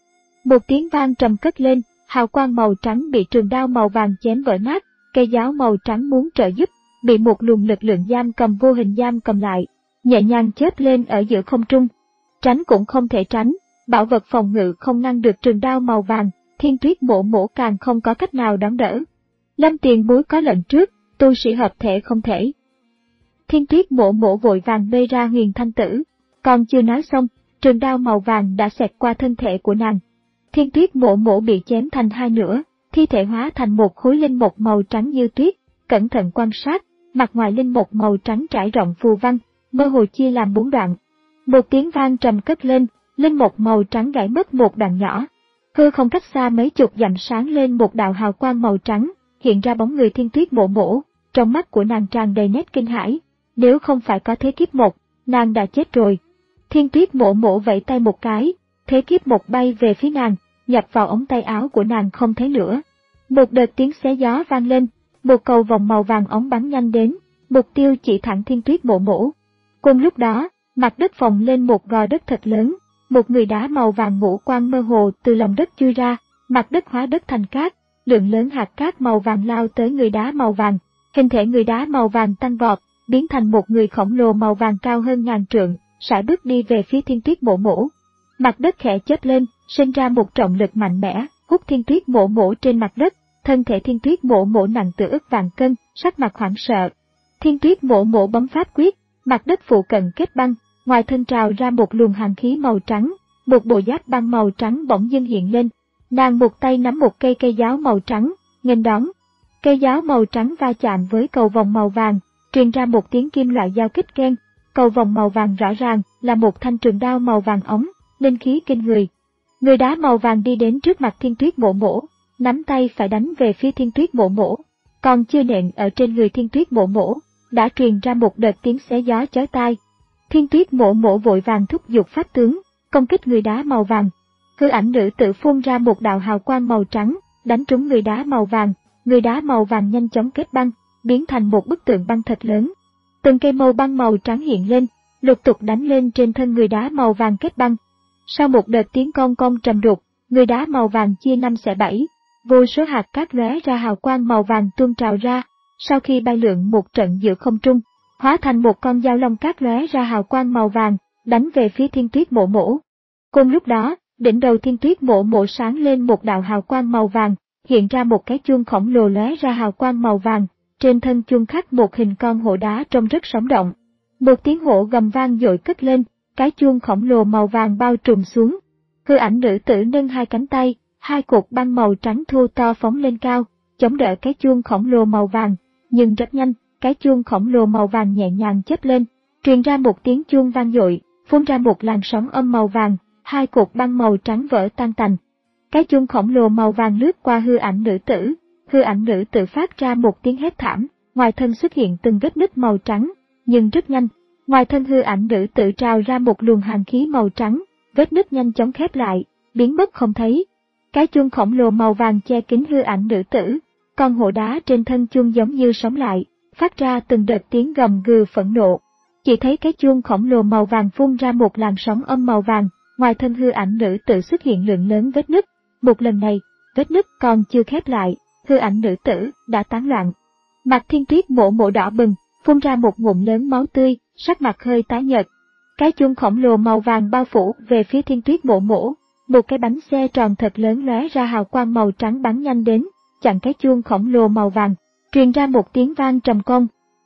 Một tiếng vang trầm cất lên, hào quang màu trắng bị trường đao màu vàng chém vỡ nát, cây giáo màu trắng muốn trợ giúp, bị một luồng lực lượng giam cầm vô hình giam cầm lại, nhẹ nhàng chớp lên ở giữa không trung. Tránh cũng không thể tránh, bảo vật phòng ngự không ngăn được trường đao màu vàng, Thiên Tuyết Mộ Mộ càng không có cách nào đón đỡ. Lâm tiền bối có lệnh trước, tu sĩ hợp thể không thể. Thiên Tuyết Mộ Mộ vội vàng bê ra Huyền Thanh Tử, còn chưa nói xong, trường đao màu vàng đã xẹt qua thân thể của nàng. Thiên Tuyết Mộ Mộ bị chém thành hai nửa, thi thể hóa thành một khối linh mục màu trắng như tuyết, cẩn thận quan sát, mặt ngoài linh mục màu trắng trải rộng phù văn, mơ hồ chia làm bốn đoạn. Một tiếng vang trầm cất lên, linh mục màu trắng gãy mất một đoạn nhỏ. Hư không cách xa mấy chục dặm sáng lên một đạo hào quang màu trắng, hiện ra bóng người Thiên Tuyết Mộ Mộ, trong mắt của nàng tràn đầy nét kinh hãi, nếu không phải có thế kiếp một, nàng đã chết rồi. Thiên Tuyết Mộ Mộ vẫy tay một cái, thế kiếp một bay về phía nàng, nhập vào ống tay áo của nàng không thấy nữa. Một đợt tiếng xé gió vang lên, một cầu vòng màu vàng óng bắn nhanh đến, mục tiêu chỉ thẳng Thiên Tuyết Mộ Mộ. Cùng lúc đó, mặt đất phồng lên một gò đất thật lớn, một người đá màu vàng ngũ quang mơ hồ từ lòng đất chui ra, mặt đất hóa đất thành cát, lượng lớn hạt cát màu vàng lao tới người đá màu vàng, hình thể người đá màu vàng tăng vọt, biến thành một người khổng lồ màu vàng cao hơn ngàn trượng, sải bước đi về phía Thiên Tuyết Mộ Mộ. Mặt đất khẽ chớp lên, sinh ra một trọng lực mạnh mẽ, hút Thiên Tuyết Mộ Mộ trên mặt đất, thân thể Thiên Tuyết Mộ Mộ nặng từ ức vạn cân, sắc mặt hoảng sợ. Thiên Tuyết Mộ Mộ bấm pháp quyết, mặt đất phụ cận kết băng, ngoài thân trào ra một luồng hàn khí màu trắng, một bộ giáp băng màu trắng bỗng dưng hiện lên. Nàng một tay nắm một cây cây giáo màu trắng, nghênh đón. Cây giáo màu trắng va chạm với cầu vòng màu vàng, truyền ra một tiếng kim loại giao kích keng. Cầu vòng màu vàng rõ ràng là một thanh trường đao màu vàng ống, linh khí kinh người. Người đá màu vàng đi đến trước mặt Thiên Tuyết Mộ Mộ, nắm tay phải đánh về phía Thiên Tuyết Mộ Mộ, còn chưa nện ở trên người Thiên Tuyết Mộ Mộ, đã truyền ra một đợt tiếng xé gió chói tai. Thiên Tuyết Mộ Mộ vội vàng thúc giục pháp tướng, công kích người đá màu vàng. Hư ảnh nữ tử phun ra một đạo hào quang màu trắng, đánh trúng người đá màu vàng, người đá màu vàng nhanh chóng kết băng, biến thành một bức tượng băng thật lớn. Từng cây màu băng màu trắng hiện lên, lục tục đánh lên trên thân người đá màu vàng kết băng. Sau một đợt tiếng cong cong trầm đục, người đá màu vàng chia năm xẻ bảy, vô số hạt cát lóe ra hào quang màu vàng tuôn trào ra, sau khi bay lượn một trận giữa không trung, hóa thành một con dao long cát lóe ra hào quang màu vàng, đánh về phía Thiên Tuyết Mộ Mộ. Cùng lúc đó, đỉnh đầu Thiên Tuyết Mộ Mộ sáng lên một đạo hào quang màu vàng, hiện ra một cái chuông khổng lồ lóe ra hào quang màu vàng, trên thân chuông khắc một hình con hổ đá trông rất sống động. Một tiếng hổ gầm vang dội cất lên, cái chuông khổng lồ màu vàng bao trùm xuống. Hư ảnh nữ tử nâng hai cánh tay, hai cột băng màu trắng thô to phóng lên cao, chống đỡ cái chuông khổng lồ màu vàng, nhưng rất nhanh, cái chuông khổng lồ màu vàng nhẹ nhàng chớp lên, truyền ra một tiếng chuông vang dội, phun ra một làn sóng âm màu vàng, hai cột băng màu trắng vỡ tan tành. Cái chuông khổng lồ màu vàng lướt qua hư ảnh nữ tử, hư ảnh nữ tử phát ra một tiếng hét thảm, ngoài thân xuất hiện từng vết nứt màu trắng, nhưng rất nhanh, ngoài thân hư ảnh nữ tử trào ra một luồng hàn khí màu trắng, vết nứt nhanh chóng khép lại, biến mất không thấy. Cái chuông khổng lồ màu vàng che kín hư ảnh nữ tử, con hổ đá trên thân chuông giống như sống lại, phát ra từng đợt tiếng gầm gừ phẫn nộ. Chỉ thấy cái chuông khổng lồ màu vàng phun ra một làn sóng âm màu vàng, ngoài thân hư ảnh nữ tử xuất hiện lượng lớn vết nứt. Một lần này, vết nứt còn chưa khép lại, hư ảnh nữ tử đã tán loạn. Mặt Thiên Tuyết Mộ Mộ đỏ bừng, phun ra một ngụm lớn máu tươi, sắc mặt hơi tái nhợt. Cái chuông khổng lồ màu vàng bao phủ về phía Thiên Tuyết Mộ Mộ, một cái bánh xe tròn thật lớn lóe ra hào quang màu trắng bắn nhanh đến, chặn cái chuông khổng lồ màu vàng, truyền ra một tiếng vang trầm công.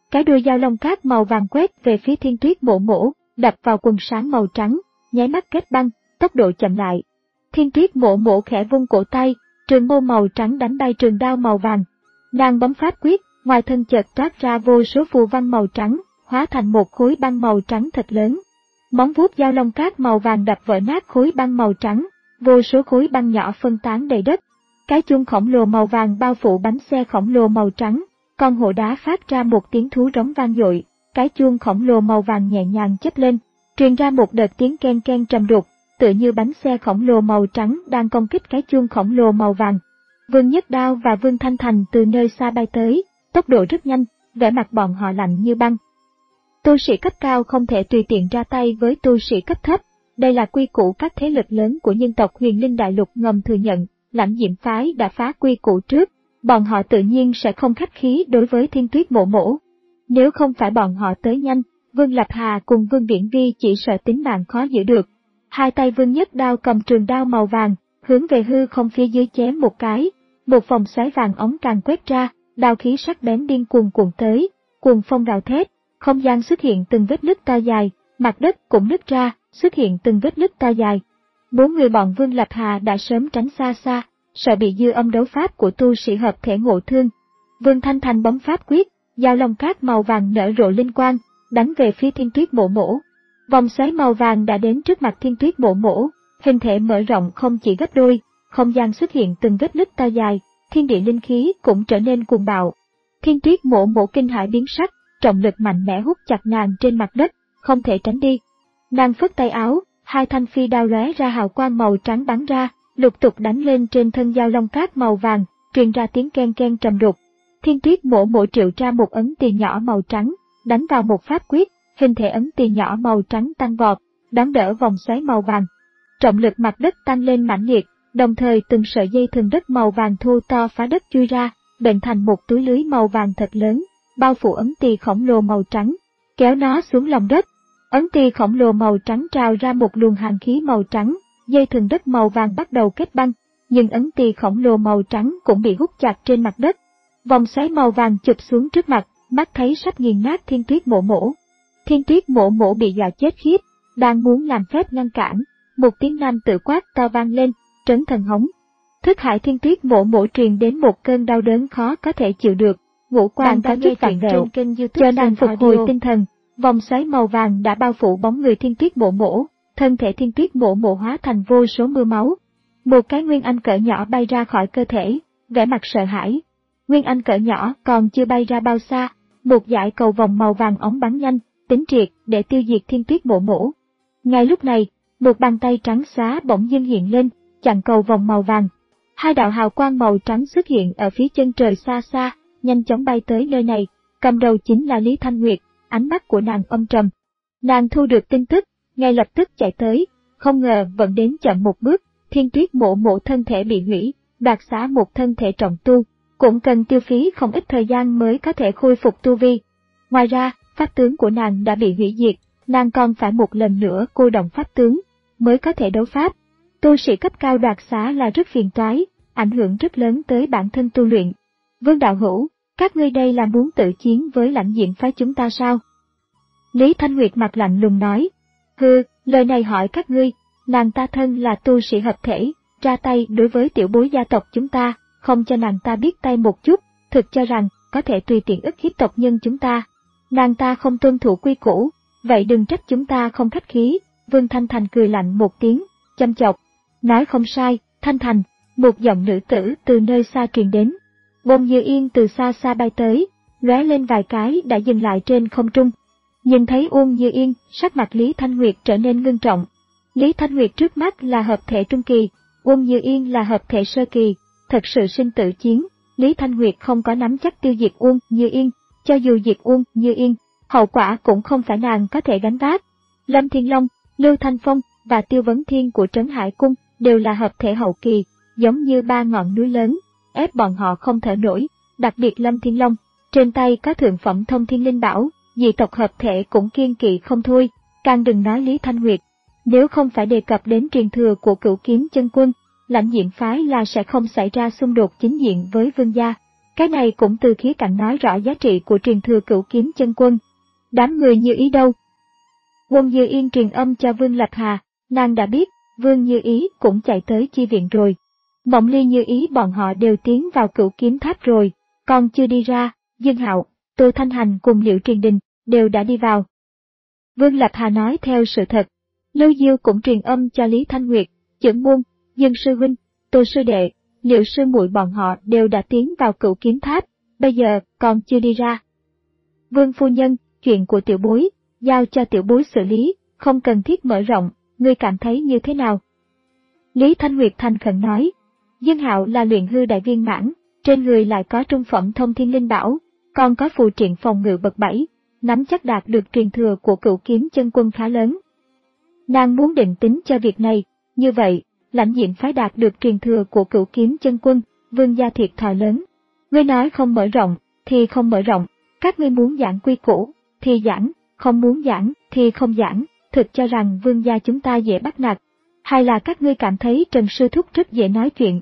Cái đuôi dao long cát màu vàng quét về phía Thiên Tuyết Mộ Mộ, đập vào quần sáng màu trắng, nháy mắt kết băng, tốc độ chậm lại. Thiên Tuyết Mộ Mộ khẽ vung cổ tay, trường mâu màu trắng đánh bay trường đao màu vàng. Nàng bấm pháp quyết, ngoài thân chợt toát ra vô số phù văn màu trắng, hóa thành một khối băng màu trắng thật lớn. Móng vuốt dao long cát màu vàng đập vỡ nát khối băng màu trắng, vô số khối băng nhỏ phân tán đầy đất. Cái chuông khổng lồ màu vàng bao phủ bánh xe khổng lồ màu trắng, con hổ đá phát ra một tiếng thú rống vang dội, cái chuông khổng lồ màu vàng nhẹ nhàng chớp lên, truyền ra một đợt tiếng ken ken trầm đục, tựa như bánh xe khổng lồ màu trắng đang công kích cái chuông khổng lồ màu vàng. Vương Nhất Đao và Vương Thanh Thành từ nơi xa bay tới, tốc độ rất nhanh, vẻ mặt bọn họ lạnh như băng. Tu sĩ cấp cao không thể tùy tiện ra tay với tu sĩ cấp thấp, đây là quy củ các thế lực lớn của nhân tộc Huyền Linh Đại Lục ngầm thừa nhận, Lãnh Diệm phái đã phá quy củ trước, bọn họ tự nhiên sẽ không khách khí đối với Thiên Tuyết Mộ Mộ. Nếu không phải bọn họ tới nhanh, Vương Lập Hà cùng Vương Viễn Vi chỉ sợ tính mạng khó giữ được. Hai tay Vương Nhất Đao cầm trường đao màu vàng, hướng về hư không phía dưới chém một cái, một vòng xoáy vàng ống càng quét ra, đao khí sắc bén điên cuồng cuộn tới, cuồng phong rào thét, không gian xuất hiện từng vết nứt to dài, mặt đất cũng nứt ra, xuất hiện từng vết nứt to dài. Bốn người bọn Vương Lập Hà đã sớm tránh xa xa, sợ bị dư âm đấu pháp của tu sĩ hợp thể ngộ thương. Vương Thanh Thành bấm pháp quyết, dao long cát màu vàng nở rộ linh quang, đánh về phía Thiên Tuyết Mộ Mộ. Vòng xoáy màu vàng đã đến trước mặt Thiên Tuyết Mộ Mộ, hình thể mở rộng không chỉ gấp đôi, không gian xuất hiện từng vết nứt to dài, thiên địa linh khí cũng trở nên cuồng bạo. Thiên Tuyết Mộ Mộ kinh hãi biến sắc, trọng lực mạnh mẽ hút chặt nàng trên mặt đất, không thể tránh đi. Nàng phất tay áo, hai thanh phi đao lóe ra hào quang màu trắng bắn ra, lục tục đánh lên trên thân dao long cát màu vàng, truyền ra tiếng ken ken trầm đục. Thiên Tuyết Mộ Mộ triệu ra một ấn tỳ nhỏ màu trắng, đánh vào một pháp quyết, hình thể ấn tỳ nhỏ màu trắng tăng vọt, đón đỡ vòng xoáy màu vàng. Trọng lực mặt đất tăng lên mãnh liệt, đồng thời từng sợi dây thừng đất màu vàng thô to phá đất chui ra, bệnh thành một túi lưới màu vàng thật lớn, bao phủ ấn tỳ khổng lồ màu trắng, kéo nó xuống lòng đất. Ấn tỳ khổng lồ màu trắng trào ra một luồng hàn khí màu trắng, dây thừng đất màu vàng bắt đầu kết băng, nhưng ấn tỳ khổng lồ màu trắng cũng bị hút chặt trên mặt đất. Vòng xoáy màu vàng chụp xuống trước mặt, mắt thấy sắp nghiền nát Thiên Tuyết Mộ Mộ. Thiên Tuyết Mộ Mộ bị dọa chết khiếp, đang muốn làm phép ngăn cản, một tiếng nam tự quát to vang lên, trấn thần hống. Thức hải Thiên Tuyết Mộ Mộ truyền đến một cơn đau đớn khó có thể chịu được, ngũ quan có chút vặn vẹo, cho nàng phục hồi tinh thần. Vòng xoáy màu vàng đã bao phủ bóng người Thiên Tuyết Mộ Mộ, thân thể Thiên Tuyết Mộ Mộ hóa thành vô số mưa máu. Một cái nguyên anh cỡ nhỏ bay ra khỏi cơ thể, vẻ mặt sợ hãi. Nguyên anh cỡ nhỏ còn chưa bay ra bao xa, một dải cầu vòng màu vàng óng bắn nhanh, tính triệt để tiêu diệt Thiên Tuyết Mộ Mộ. Ngay lúc này, một bàn tay trắng xóa bỗng dưng hiện lên, chặn cầu vòng màu vàng. Hai đạo hào quang màu trắng xuất hiện ở phía chân trời xa xa, nhanh chóng bay tới nơi này, cầm đầu chính là Lý Thanh Nguyệt, ánh mắt của nàng âm trầm. Nàng thu được tin tức, ngay lập tức chạy tới, không ngờ vẫn đến chậm một bước, Thiên Tuyết Mộ Mộ thân thể bị hủy, đoạt xá một thân thể trọng tu, cũng cần tiêu phí không ít thời gian mới có thể khôi phục tu vi. Ngoài ra, pháp tướng của nàng đã bị hủy diệt, nàng còn phải một lần nữa cô động pháp tướng, mới có thể đấu pháp. Tu sĩ cấp cao đoạt xá là rất phiền toái, ảnh hưởng rất lớn tới bản thân tu luyện. Vương đạo hữu, các ngươi đây là muốn tự chiến với Lãnh Diệm phái chúng ta sao? Lý Thanh Nguyệt mặt lạnh lùng nói. Hừ, lời này hỏi các ngươi, nàng ta thân là tu sĩ hợp thể, ra tay đối với tiểu bối gia tộc chúng ta, không cho nàng ta biết tay một chút, thực cho rằng có thể tùy tiện ức hiếp tộc nhân chúng ta. Nàng ta không tuân thủ quy củ, vậy đừng trách chúng ta không khách khí. Vương Thanh Thành cười lạnh một tiếng, châm chọc. Nói không sai, Thanh Thành, một giọng nữ tử từ nơi xa truyền đến. Bông Như Yên từ xa xa bay tới, lóe lên vài cái đã dừng lại trên không trung. Nhìn thấy Uông Như Yên, sắc mặt Lý Thanh Nguyệt trở nên ngưng trọng. Lý Thanh Nguyệt trước mắt là hợp thể trung kỳ, Uông Như Yên là hợp thể sơ kỳ, thật sự sinh tử chiến, Lý Thanh Nguyệt không có nắm chắc tiêu diệt Uông Như Yên, cho dù diệt Uông Như Yên, hậu quả cũng không phải nàng có thể gánh vác. Lâm Thiên Long, Lưu Thanh Phong và Tiêu Vấn Thiên của Trấn Hải Cung đều là hợp thể hậu kỳ, giống như ba ngọn núi lớn, ép bọn họ không thở nổi, đặc biệt Lâm Thiên Long, trên tay có thượng phẩm thông thiên linh bảo, dị tộc hợp thể cũng kiên kỵ không thôi, càng đừng nói Lý Thanh Nguyệt. Nếu không phải đề cập đến truyền thừa của Cửu Kiếm Chân Quân, Lãnh Diệm phái là sẽ không xảy ra xung đột chính diện với Vương gia. Cái này cũng từ khía cạnh nói rõ giá trị của truyền thừa Cửu Kiếm Chân Quân. Đám người Như Ý đâu? Quân Như Yên truyền âm cho Vương Lập Hà, nàng đã biết, Vương Như Ý cũng chạy tới chi viện rồi. Mộng Ly Như Ý bọn họ đều tiến vào Cửu Kiếm Tháp rồi, còn chưa đi ra, Dương Hạo, Tô Thanh Hành cùng Liệu Truyền Đình đều đã đi vào. Vương Lập Hà nói theo sự thật. Lưu Diêu cũng truyền âm cho Lý Thanh Nguyệt, Chưởng Môn, Dương Sư Huynh, Tô Sư Đệ, Liệu Sư Muội bọn họ đều đã tiến vào Cửu Kiếm Tháp, bây giờ còn chưa đi ra. Vương Phu Nhân, chuyện của tiểu bối, giao cho tiểu bối xử lý, không cần thiết mở rộng, ngươi cảm thấy như thế nào? Lý Thanh Nguyệt thành khẩn nói, Dương Hạo là luyện hư đại viên mãn, trên người lại có trung phẩm thông thiên linh bảo, còn có phù triện phòng ngự bậc bảy, nắm chắc đạt được truyền thừa của Cửu Kiếm Chân Quân khá lớn. Nàng muốn định tính cho việc này, như vậy, Lãnh Diệm phái đạt được truyền thừa của Cửu Kiếm Chân Quân, Vương gia thiệt thòi lớn. Ngươi nói không mở rộng, thì không mở rộng, các ngươi muốn giảng quy củ, thì giảng, không muốn giảng, thì không giảng, thực cho rằng Vương gia chúng ta dễ bắt nạt, hay là các ngươi cảm thấy Trần Sư Thúc rất dễ nói chuyện?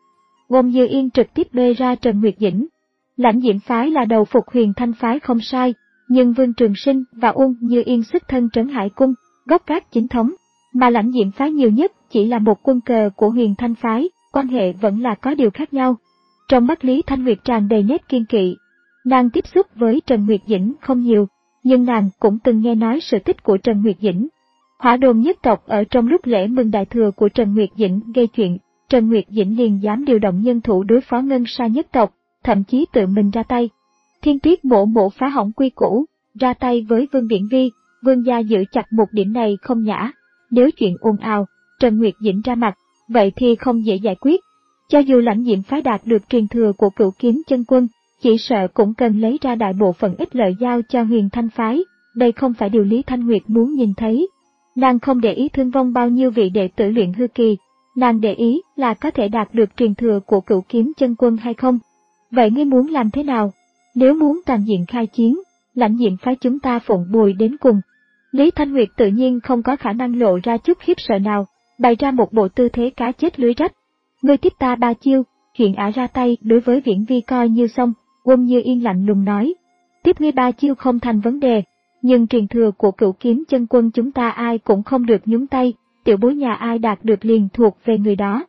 Ngôn Như Yên trực tiếp bê ra Trần Nguyệt Dĩnh. Lãnh Diệm phái là đầu phục Huyền Thanh phái không sai, nhưng Vương Trường Sinh và Ôn Như Yên xuất thân Trấn Hải Cung, gốc gác chính thống, mà Lãnh Diệm phái nhiều nhất chỉ là một quân cờ của Huyền Thanh phái, quan hệ vẫn là có điều khác nhau. Trong mắt Lý Thanh Nguyệt tràn đầy nét kiên kỵ. Nàng tiếp xúc với Trần Nguyệt Dĩnh không nhiều, nhưng nàng cũng từng nghe nói sự tích của Trần Nguyệt Dĩnh. Hỏa Đồn nhất tộc ở trong lúc lễ mừng đại thừa của Trần Nguyệt Dĩnh gây chuyện, Trần Nguyệt Dĩnh liền dám điều động nhân thủ đối phó Ngân Sa nhất tộc, thậm chí tự mình ra tay. Thiên Tuyết Mộ Mộ phá hỏng quy củ, ra tay với Vương Viễn Vi, Vương gia giữ chặt một điểm này không nhã. Nếu chuyện ồn ào, Trần Nguyệt Dĩnh ra mặt, vậy thì không dễ giải quyết. Cho dù Lãnh Diệm phái đạt được truyền thừa của Cửu Kiếm Chân Quân, chỉ sợ cũng cần lấy ra đại bộ phận ích lợi giao cho Huyền Thanh phái, đây không phải điều Lý Thanh Nguyệt muốn nhìn thấy. Nàng không để ý thương vong bao nhiêu vị đệ tử luyện hư kỳ, nàng để ý là có thể đạt được truyền thừa của Cửu Kiếm Chân Quân hay không. Vậy ngươi muốn làm thế nào? Nếu muốn toàn diện khai chiến, Lãnh Diệm phái chúng ta phụng bồi đến cùng. Lý Thanh Nguyệt tự nhiên không có khả năng lộ ra chút khiếp sợ nào, bày ra một bộ tư thế cá chết lưới rách. Ngươi tiếp ta ba chiêu, chuyện ả ra tay đối với Viễn Vi coi như xong, Quân Như Yên lạnh lùng nói. Tiếp ngươi ba chiêu không thành vấn đề, nhưng truyền thừa của Cửu Kiếm Chân Quân chúng ta ai cũng không được nhúng tay, tiểu bối nhà ai đạt được liền thuộc về người đó.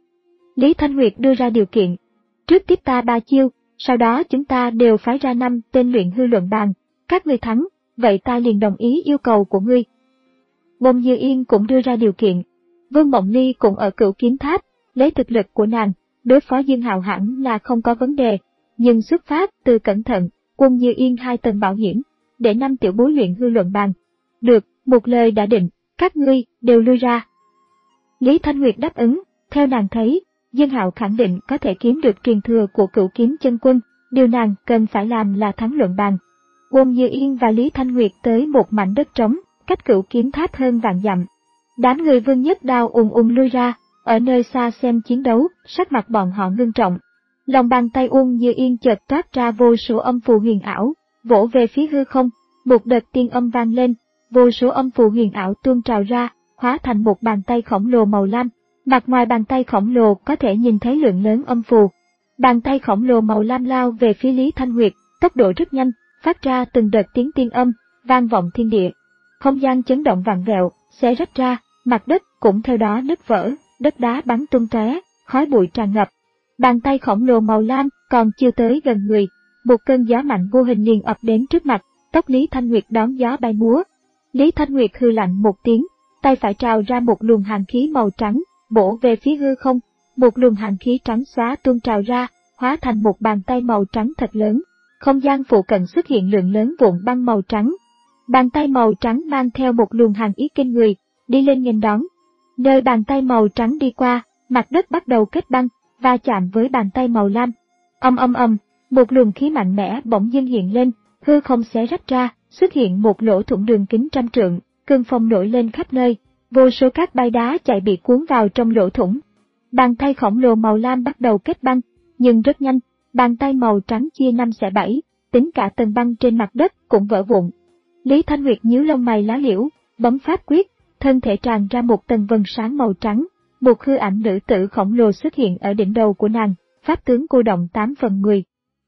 Lý Thanh Nguyệt đưa ra điều kiện. Trước tiếp ta ba chiêu, sau đó chúng ta đều phái ra năm tên luyện hư luận bàn, các ngươi thắng, vậy ta liền đồng ý yêu cầu của ngươi. Bông Như Yên cũng đưa ra điều kiện. Vương Mộng Ly cũng ở Cửu Kiếm Tháp, lấy thực lực của nàng, đối phó Dương Hạo hẳn là không có vấn đề, nhưng xuất phát từ cẩn thận, Quân Như Yên hai tầng bảo hiểm, để năm tiểu bối luyện hư luận bàn. Được, một lời đã định, các ngươi đều lui ra. Lý Thanh Nguyệt đáp ứng, theo nàng thấy, Dương Hạo khẳng định có thể kiếm được truyền thừa của Cửu Kiếm Chân Quân, điều nàng cần phải làm là thắng luận bàn. Quân Như Yên và Lý Thanh Nguyệt tới một mảnh đất trống, cách Cửu Kiếm Tháp hơn vạn dặm. Đám người Vương Nhất Đao ùn ùn lui ra, ở nơi xa xem chiến đấu, sắc mặt bọn họ ngưng trọng. Lòng bàn tay Uông Như Yên chợt toát ra vô số âm phù huyền ảo, vỗ về phía hư không, một đợt tiên âm vang lên, vô số âm phù huyền ảo tuôn trào ra, hóa thành một bàn tay khổng lồ màu lam. Mặt ngoài bàn tay khổng lồ có thể nhìn thấy lượng lớn âm phù. Bàn tay khổng lồ màu lam lao về phía Lý Thanh Nguyệt, tốc độ rất nhanh, phát ra từng đợt tiếng tiên âm, vang vọng thiên địa. Không gian chấn động vặn vẹo, xé rách ra, mặt đất cũng theo đó nứt vỡ, đất đá bắn tung tóe, khói bụi tràn ngập. Bàn tay khổng lồ màu lam còn chưa tới gần người, một cơn gió mạnh vô hình liền ập đến trước mặt, tóc Lý Thanh Nguyệt đón gió bay múa. Lý Thanh Nguyệt hư lạnh một tiếng, tay phải trào ra một luồng hàn khí màu trắng, bổ về phía hư không, một luồng hàn khí trắng xóa tuôn trào ra, hóa thành một bàn tay màu trắng thật lớn. Không gian phụ cận xuất hiện lượng lớn vụn băng màu trắng. Bàn tay màu trắng mang theo một luồng hàn ý kinh người, đi lên nghênh đón. Nơi bàn tay màu trắng đi qua, mặt đất bắt đầu kết băng, va chạm với bàn tay màu lam. Âm âm âm, một luồng khí mạnh mẽ bỗng dưng hiện lên, hư không xé rách ra, xuất hiện một lỗ thủng đường kính trăm trượng, cơn phong nổi lên khắp nơi, vô số các bay đá chạy bị cuốn vào trong lỗ thủng. Bàn tay khổng lồ màu lam bắt đầu kết băng, nhưng rất nhanh, bàn tay màu trắng chia năm xẻ bảy, tính cả tầng băng trên mặt đất cũng vỡ vụn. Lý Thanh Nguyệt nhíu lông mày lá liễu, bấm pháp quyết, thân thể tràn ra một tầng vầng sáng màu trắng, một hư ảnh nữ tử khổng lồ xuất hiện ở đỉnh đầu của nàng, pháp tướng cô động tám phần mười.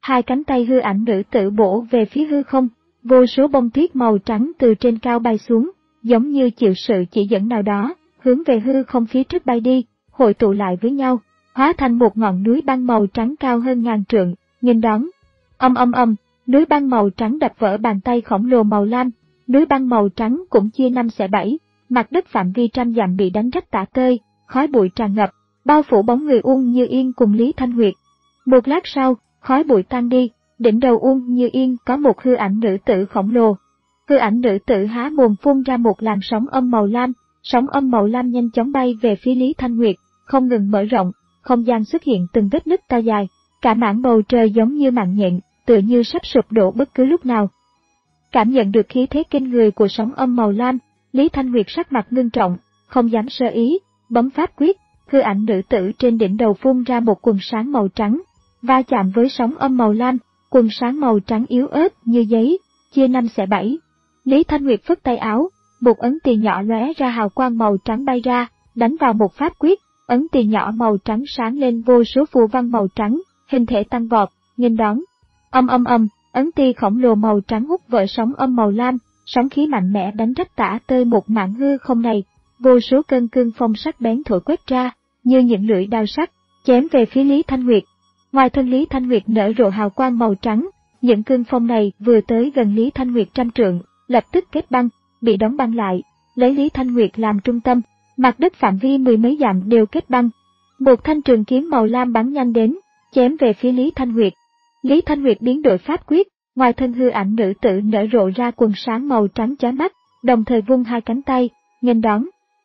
Hai cánh tay hư ảnh nữ tử bổ về phía hư không, vô số bông tuyết màu trắng từ trên cao bay xuống, giống như chịu sự chỉ dẫn nào đó, hướng về hư không phía trước bay đi, hội tụ lại với nhau, hóa thành một ngọn núi băng màu trắng cao hơn ngàn trượng, nghênh đón. Âm âm âm, núi băng màu trắng đập vỡ bàn tay khổng lồ màu lam, núi băng màu trắng cũng chia năm xẻ bảy, mặt đất phạm vi trăm dặm bị đánh rách tả tơi, khói bụi tràn ngập, bao phủ bóng người Uông Như Yên cùng Lý Thanh Nguyệt. Một lát sau, khói bụi tan đi, đỉnh đầu Uông Như Yên có một hư ảnh nữ tử khổng lồ. Hư ảnh nữ tử há mồm phun ra một làn sóng âm màu lam, sóng âm màu lam nhanh chóng bay về phía Lý Thanh Nguyệt, không ngừng mở rộng, không gian xuất hiện từng vết nứt to dài, cả mảng bầu trời giống như mạng nhện, tựa như sắp sụp đổ bất cứ lúc nào. Cảm nhận được khí thế kinh người của sóng âm màu lam, Lý Thanh Nguyệt sắc mặt ngưng trọng, không dám sơ ý, bấm pháp quyết, hư ảnh nữ tử trên đỉnh đầu phun ra một quần sáng màu trắng, va chạm với sóng âm màu lam, quần sáng màu trắng yếu ớt như giấy, chia năm xẻ bảy. Lý Thanh Nguyệt phất tay áo, một ấn tiền nhỏ lóe ra hào quang màu trắng bay ra, đánh vào một pháp quyết, ấn tiền nhỏ màu trắng sáng lên vô số phù văn màu trắng, hình thể tăng vọt, nghênh đón. Âm âm âm, ấn ti khổng lồ màu trắng hút vỡ sóng âm màu lam, sóng khí mạnh mẽ đánh rách tả tơi một mảng hư không này, vô số cơn cương phong sắc bén thổi quét ra, như những lưỡi đao sắc, chém về phía Lý Thanh Nguyệt. Ngoài thân Lý Thanh Nguyệt nở rộ hào quang màu trắng, những cương phong này vừa tới gần Lý Thanh Nguyệt trăm trượng, lập tức kết băng, bị đóng băng lại, lấy Lý Thanh Nguyệt làm trung tâm, mặt đất phạm vi mười mấy dặm đều kết băng. Một thanh trường kiếm màu lam bắn nhanh đến, chém về phía Lý Thanh Nguyệt. Lý Thanh Nguyệt biến đổi pháp quyết, ngoài thân hư ảnh nữ tử nở rộ ra quần sáng màu trắng chói mắt, đồng thời vung hai cánh tay, nghênh đón.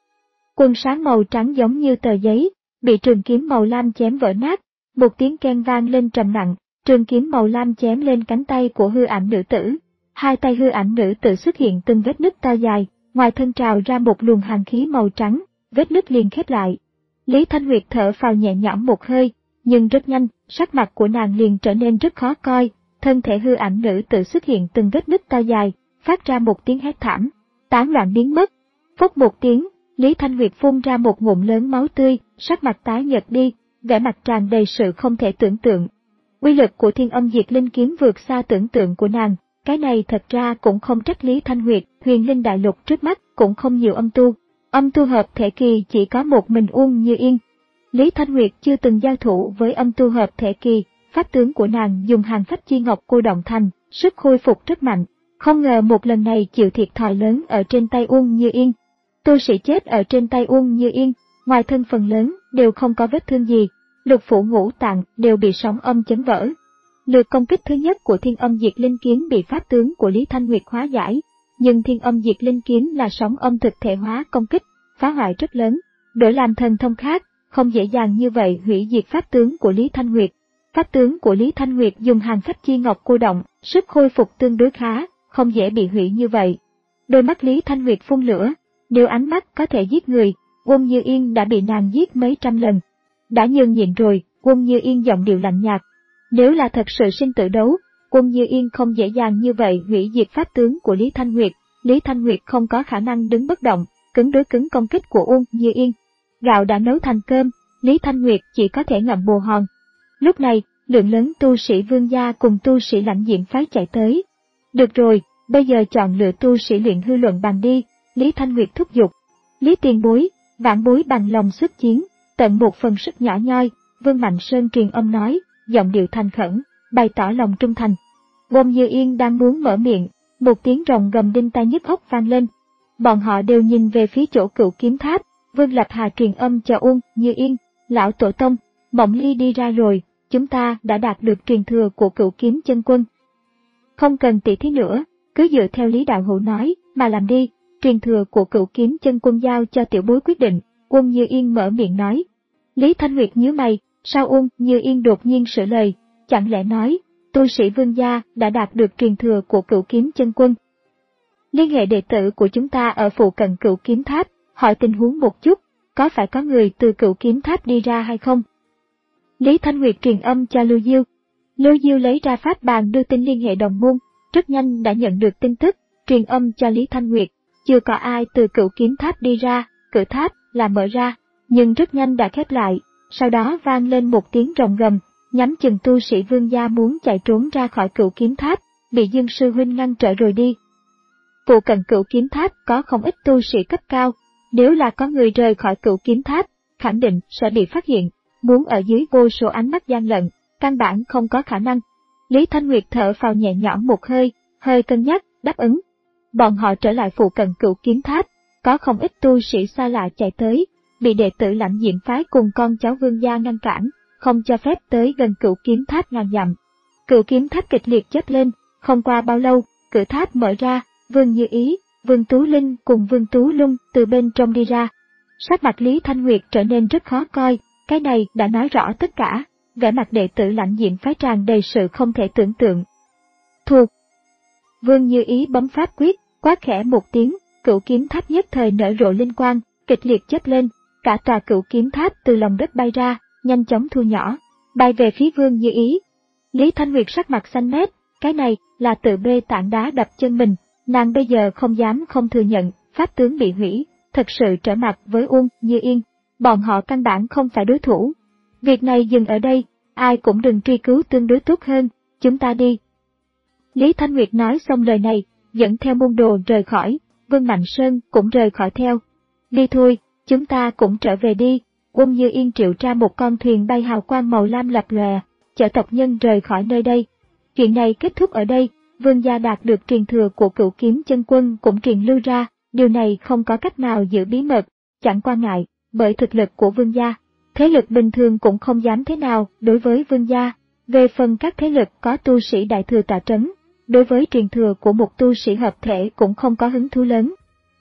Quần sáng màu trắng giống như tờ giấy, bị trường kiếm màu lam chém vỡ nát, một tiếng keng vang lên trầm nặng, trường kiếm màu lam chém lên cánh tay của hư ảnh nữ tử. Hai tay hư ảnh nữ tử xuất hiện từng vết nứt to dài, ngoài thân trào ra một luồng hàn khí màu trắng, vết nứt liền khép lại. Lý Thanh Nguyệt thở phào nhẹ nhõm một hơi, nhưng rất nhanh, sắc mặt của nàng liền trở nên rất khó coi, thân thể hư ảnh nữ tử xuất hiện từng vết nứt to dài, phát ra một tiếng hét thảm, tán loạn biến mất. Phốc một tiếng, Lý Thanh Nguyệt phun ra một ngụm lớn máu tươi, sắc mặt tái nhợt đi, vẻ mặt tràn đầy sự không thể tưởng tượng. Uy lực của Thiên Âm Diệt Linh kiếm vượt xa tưởng tượng của nàng, cái này thật ra cũng không trách Lý Thanh Nguyệt, Huyền Linh Đại Lục trước mắt cũng không nhiều âm tu. Âm tu hợp thể kỳ chỉ có một mình Uông Như Yên. Lý Thanh Nguyệt chưa từng giao thủ với âm tu hợp thể kỳ, pháp tướng của nàng dùng hàng phách chi ngọc cô động thành, sức khôi phục rất mạnh. Không ngờ một lần này chịu thiệt thòi lớn ở trên tay Uông Như Yên. Tu sĩ chết ở trên tay Uông Như Yên, ngoài thân phần lớn đều không có vết thương gì, lục phủ ngũ tạng đều bị sóng âm chấn vỡ. Lượt công kích thứ nhất của Thiên Âm Diệt Linh kiếm bị pháp tướng của Lý Thanh Nguyệt hóa giải, nhưng Thiên Âm Diệt Linh kiếm là sóng âm thực thể hóa công kích, phá hoại rất lớn. Đổi làm thần thông khác, không dễ dàng như vậy hủy diệt pháp tướng của Lý Thanh Nguyệt. Pháp tướng của Lý Thanh Nguyệt dùng hàng phách chi ngọc cô động, sức khôi phục tương đối khá, không dễ bị hủy như vậy. Đôi mắt Lý Thanh Nguyệt phun lửa, nếu ánh mắt có thể giết người, Uông Như Yên đã bị nàng giết mấy trăm lần. Đã nhường nhịn rồi, Uông Như Yên giọng điệu lạnh nhạt. Nếu là thật sự sinh tử đấu, Uông Như Yên không dễ dàng như vậy hủy diệt pháp tướng của Lý Thanh Nguyệt. Lý Thanh Nguyệt không có khả năng đứng bất động, cứng đối cứng công kích của Uông Như Yên. Gạo đã nấu thành cơm, Lý Thanh Nguyệt chỉ có thể ngậm bồ hòn. Lúc này, lượng lớn tu sĩ Vương gia cùng tu sĩ Lãnh Diện phái chạy tới. Được rồi, bây giờ chọn lựa tu sĩ luyện hư luận bàn đi, Lý Thanh Nguyệt thúc giục. Lý tiền bối, vãn bối bằng lòng xuất chiến, tận một phần sức nhỏ nhoi, Vương Mạnh Sơn truyền âm nói, giọng điệu thành khẩn, bày tỏ lòng trung thành. Uông Như Yên đang muốn mở miệng, một tiếng rồng gầm đinh tai nhức óc vang lên. Bọn họ đều nhìn về phía chỗ Cửu Kiếm Tháp, Vương Lập Hà truyền âm cho Uông Như Yên, lão tổ tông, Mộng Ly đi ra rồi, chúng ta đã đạt được truyền thừa của Cửu Kiếm Chân Quân. Không cần tỉ thí nữa, cứ dựa theo Lý Đạo Hữu nói mà làm đi, truyền thừa của Cửu Kiếm Chân Quân giao cho tiểu bối quyết định. Uông Như Yên mở miệng nói. Lý Thanh Nguyệt nhíu mày, sao Uông Như Yên đột nhiên sửa lời, chẳng lẽ nói, tu sĩ Vương gia đã đạt được truyền thừa của Cửu Kiếm Chân Quân. Liên hệ đệ tử của chúng ta ở phụ cận Cửu Kiếm Tháp, hỏi tình huống một chút, có phải có người từ Cửu Kiếm Tháp đi ra hay không? Lý Thanh Nguyệt truyền âm cho Lưu Diêu. Lưu Diêu lấy ra pháp bàn đưa tin liên hệ đồng môn, rất nhanh đã nhận được tin tức, truyền âm cho Lý Thanh Nguyệt, chưa có ai từ Cửu Kiếm Tháp đi ra, cửa tháp là mở ra, nhưng rất nhanh đã khép lại, sau đó vang lên một tiếng rồng gầm, nhắm chừng tu sĩ Vương gia muốn chạy trốn ra khỏi Cửu Kiếm Tháp, bị Dương sư huynh ngăn trở rồi đi. Phụ cận Cửu Kiếm Tháp có không ít tu sĩ cấp cao, nếu là có người rời khỏi Cửu Kiếm Tháp, khẳng định sẽ bị phát hiện, muốn ở dưới vô số ánh mắt gian lận, căn bản không có khả năng. Lý Thanh Nguyệt thở phào nhẹ nhõm một hơi, hơi cân nhắc, đáp ứng. Bọn họ trở lại phụ cận Cửu Kiếm Tháp, có không ít tu sĩ xa lạ chạy tới, bị đệ tử Lãnh Diệm phái cùng con cháu Vương gia ngăn cản, không cho phép tới gần Cửu Kiếm Tháp ngàn dặm. Cửu Kiếm Tháp kịch liệt chớp lên, không qua bao lâu, cửa tháp mở ra, Vương Như Ý, Vương Tú Linh cùng Vương Tú Lung từ bên trong đi ra. Sắc mặt Lý Thanh Nguyệt trở nên rất khó coi, cái này đã nói rõ tất cả, vẻ mặt đệ tử Lãnh Diệm phái tràn đầy sự không thể tưởng tượng. Thuộc. Vương Như Ý bấm pháp quyết, quát khẽ một tiếng, Cửu Kiếm Tháp nhất thời nở rộ linh quang, kịch liệt chớp lên, cả tòa Cửu Kiếm Tháp từ lòng đất bay ra, nhanh chóng thu nhỏ, bay về phía Vương Như Ý. Lý Thanh Nguyệt sắc mặt xanh mét, cái này là tự bê tảng đá đập chân mình, nàng bây giờ không dám không thừa nhận, pháp tướng bị hủy, thật sự trở mặt với Uông Như Yên, bọn họ căn bản không phải đối thủ. Việc này dừng ở đây, ai cũng đừng truy cứu tương đối tốt hơn, chúng ta đi. Lý Thanh Nguyệt nói xong lời này, dẫn theo môn đồ rời khỏi, Vương Mạnh Sơn cũng rời khỏi theo. Đi thôi, chúng ta cũng trở về đi. Uông Như Yên triệu ra một con thuyền bay hào quang màu lam lập lòe, chở tộc nhân rời khỏi nơi đây. Chuyện này kết thúc ở đây, Vương gia đạt được truyền thừa của Cửu Kiếm Chân Quân cũng truyền lưu ra, điều này không có cách nào giữ bí mật, chẳng quan ngại, bởi thực lực của Vương gia, thế lực bình thường cũng không dám thế nào đối với Vương gia. Về phần các thế lực có tu sĩ đại thừa tọa trấn, đối với truyền thừa của một tu sĩ hợp thể cũng không có hứng thú lớn.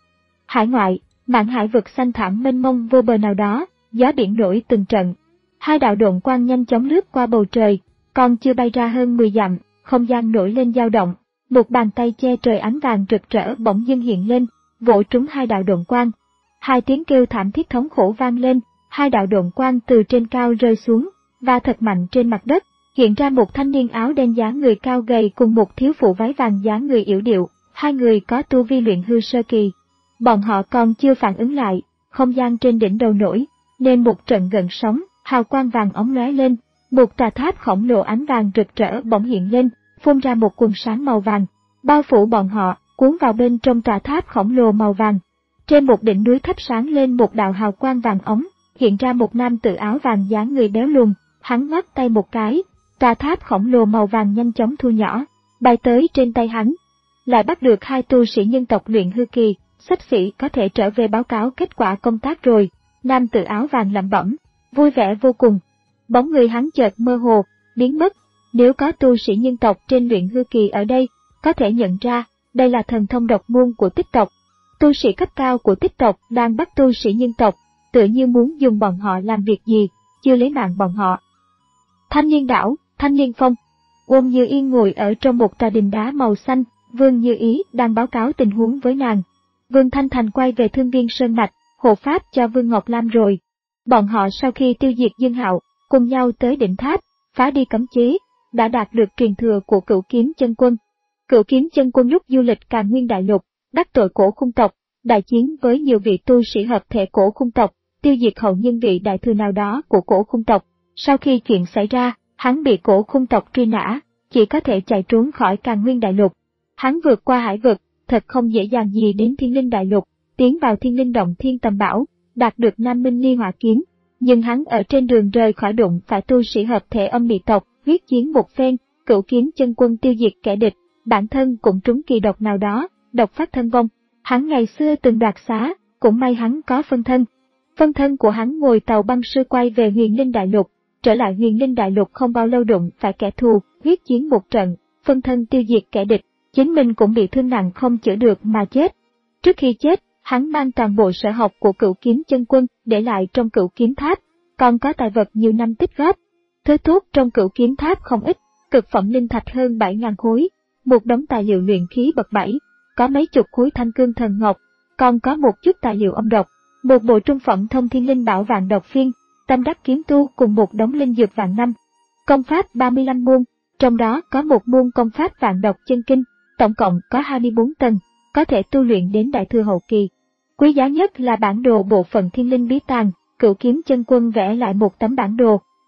Hải ngoại, mạn hải vực xanh thẳm mênh mông vô bờ nào đó, gió biển nổi từng trận. Hai đạo độn quang nhanh chóng lướt qua bầu trời, còn chưa bay ra hơn mười dặm, không gian nổi lên dao động. Một bàn tay che trời ánh vàng rực rỡ bỗng dưng hiện lên, vỗ trúng hai đạo độn quang. Hai tiếng kêu thảm thiết thống khổ vang lên, hai đạo độn quang từ trên cao rơi xuống, và thật mạnh trên mặt đất, hiện ra một thanh niên áo đen dáng người cao gầy cùng một thiếu phụ váy vàng dáng người yểu điệu, hai người có tu vi luyện hư sơ kỳ. Bọn họ còn chưa phản ứng lại, không gian trên đỉnh đầu nổi, nên một trận gợn sóng, hào quang vàng óng lóe lên, một tòa tháp khổng lồ ánh vàng rực rỡ bỗng hiện lên, phun ra một quần sáng màu vàng, bao phủ bọn họ, cuốn vào bên trong tòa tháp khổng lồ màu vàng. Trên một đỉnh núi thấp sáng lên một đạo hào quang vàng óng, hiện ra một nam tử áo vàng dáng người béo lùn, hắn ngoắc tay một cái, tòa tháp khổng lồ màu vàng nhanh chóng thu nhỏ, bay tới trên tay hắn. Lại bắt được hai tu sĩ nhân tộc luyện hư kỳ, xấp xỉ có thể trở về báo cáo kết quả công tác rồi. Nam tử áo vàng lẩm bẩm, vui vẻ vô cùng. Bóng người hắn chợt mơ hồ, biến mất. Nếu có tu sĩ nhân tộc trên luyện hư kỳ ở đây, có thể nhận ra, đây là thần thông độc môn của Tích tộc. Tu sĩ cấp cao của Tích tộc đang bắt tu sĩ nhân tộc, tựa như muốn dùng bọn họ làm việc gì, chưa lấy mạng bọn họ. Thanh Niên đảo, Thanh Niên phong. Uông Như Yên ngồi ở trong một tòa đình đá màu xanh, Vương Như Ý đang báo cáo tình huống với nàng. Vương Thanh Thành quay về Thương Viên Sơn Mạch, hộ pháp cho Vương Ngọc Lam rồi. Bọn họ sau khi tiêu diệt Dương Hạo, cùng nhau tới đỉnh tháp, phá đi cấm chế, đã đạt được truyền thừa của Cửu Kiếm Chân Quân. Cửu Kiếm Chân Quân lúc du lịch Càn Nguyên Đại Lục, đắc tội Cổ Khung tộc, đại chiến với nhiều vị tu sĩ hợp thể Cổ Khung tộc, tiêu diệt hậu nhân vị đại thừa nào đó của Cổ Khung tộc. Sau khi chuyện xảy ra, hắn bị Cổ Khung tộc truy nã, chỉ có thể chạy trốn khỏi Càn Nguyên Đại Lục. Hắn vượt qua hải vực, thật không dễ dàng gì đến Thiên Linh Đại Lục, tiến vào Thiên Linh Động Thiên Tầm Bảo, đạt được Nam Minh Ly Hỏa Kiếm. Nhưng hắn ở trên đường rời khỏi đụng phải tu sĩ hợp thể âm mị tộc, huyết chiến một phen, Cửu Kiếm Chân Quân tiêu diệt kẻ địch, bản thân cũng trúng kỳ độc nào đó, độc phát thân vong. Hắn ngày xưa từng đoạt xá, cũng may hắn có phân thân. Phân thân của hắn ngồi tàu băng sư quay về Huyền Linh Đại Lục, trở lại Huyền Linh Đại Lục không bao lâu đụng phải kẻ thù, huyết chiến một trận, phân thân tiêu diệt kẻ địch, chính mình cũng bị thương nặng không chữa được mà chết. Trước khi chết, hắn mang toàn bộ sở học của Cửu Kiếm Chân Quân để lại trong Cửu Kiếm Tháp, còn có tài vật nhiều năm tích góp. Thứ tốt trong Cửu Kiếm Tháp không ít, cực phẩm linh thạch hơn bảy nghìn khối, một đống tài liệu luyện khí bậc bảy, có mấy chục khối thanh cương thần ngọc, còn có một chút tài liệu âm độc, một bộ trung phẩm thông thiên linh bảo vạn độc phiên, tâm đắc kiếm tu cùng một đống linh dược vạn năm. Công pháp ba mươi lăm môn, trong đó có một môn công pháp vạn độc chân kinh, tổng cộng có hai mươi bốn tầng, có thể tu luyện đến đại thừa hậu kỳ. Quý giá nhất là bản đồ bộ phận thiên linh bí tàng, Cửu Kiếm Chân Quân vẽ lại một tấm bản đồ,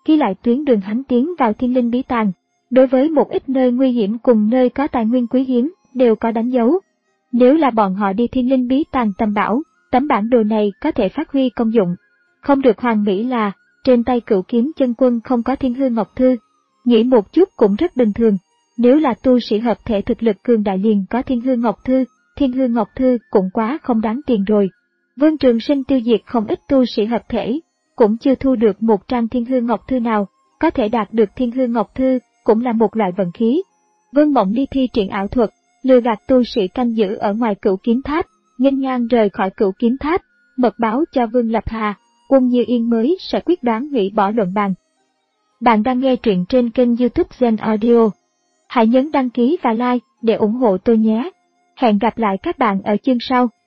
ghi lại tuyến đường hắn tiến vào thiên linh bí tàng. Đối với một ít nơi nguy hiểm cùng nơi có tài nguyên quý hiếm, đều có đánh dấu. Nếu là bọn họ đi thiên linh bí tàng tầm bảo, tấm bản đồ này có thể phát huy công dụng. Không được hoàn mỹ là, trên tay Cửu Kiếm Chân Quân không có Thiên Hư Ngọc Thư. Nghĩ một chút cũng rất bình thường. Nếu là tu sĩ hợp thể thực lực cường đại liền có Thiên Hư Ngọc Thư, Thiên Hư Ngọc Thư cũng quá không đáng tiền rồi. Vương Trường Sinh tiêu diệt không ít tu sĩ hợp thể, cũng chưa thu được một trang Thiên Hư Ngọc Thư nào, có thể đạt được Thiên Hư Ngọc Thư cũng là một loại vận khí. Vương Mộng Ly thi triển ảo thuật, lừa gạt tu sĩ canh giữ ở ngoài Cửu Kiếm Tháp, nghênh ngang rời khỏi Cửu Kiếm Tháp, mật báo cho Vương Lập Hà, Quân Như Yên mới sẽ quyết đoán hủy bỏ luận bàn. Bạn đang nghe truyện trên kênh YouTube Zen Audio. Hãy nhấn đăng ký và like để ủng hộ tôi nhé. Hẹn gặp lại các bạn ở chương sau.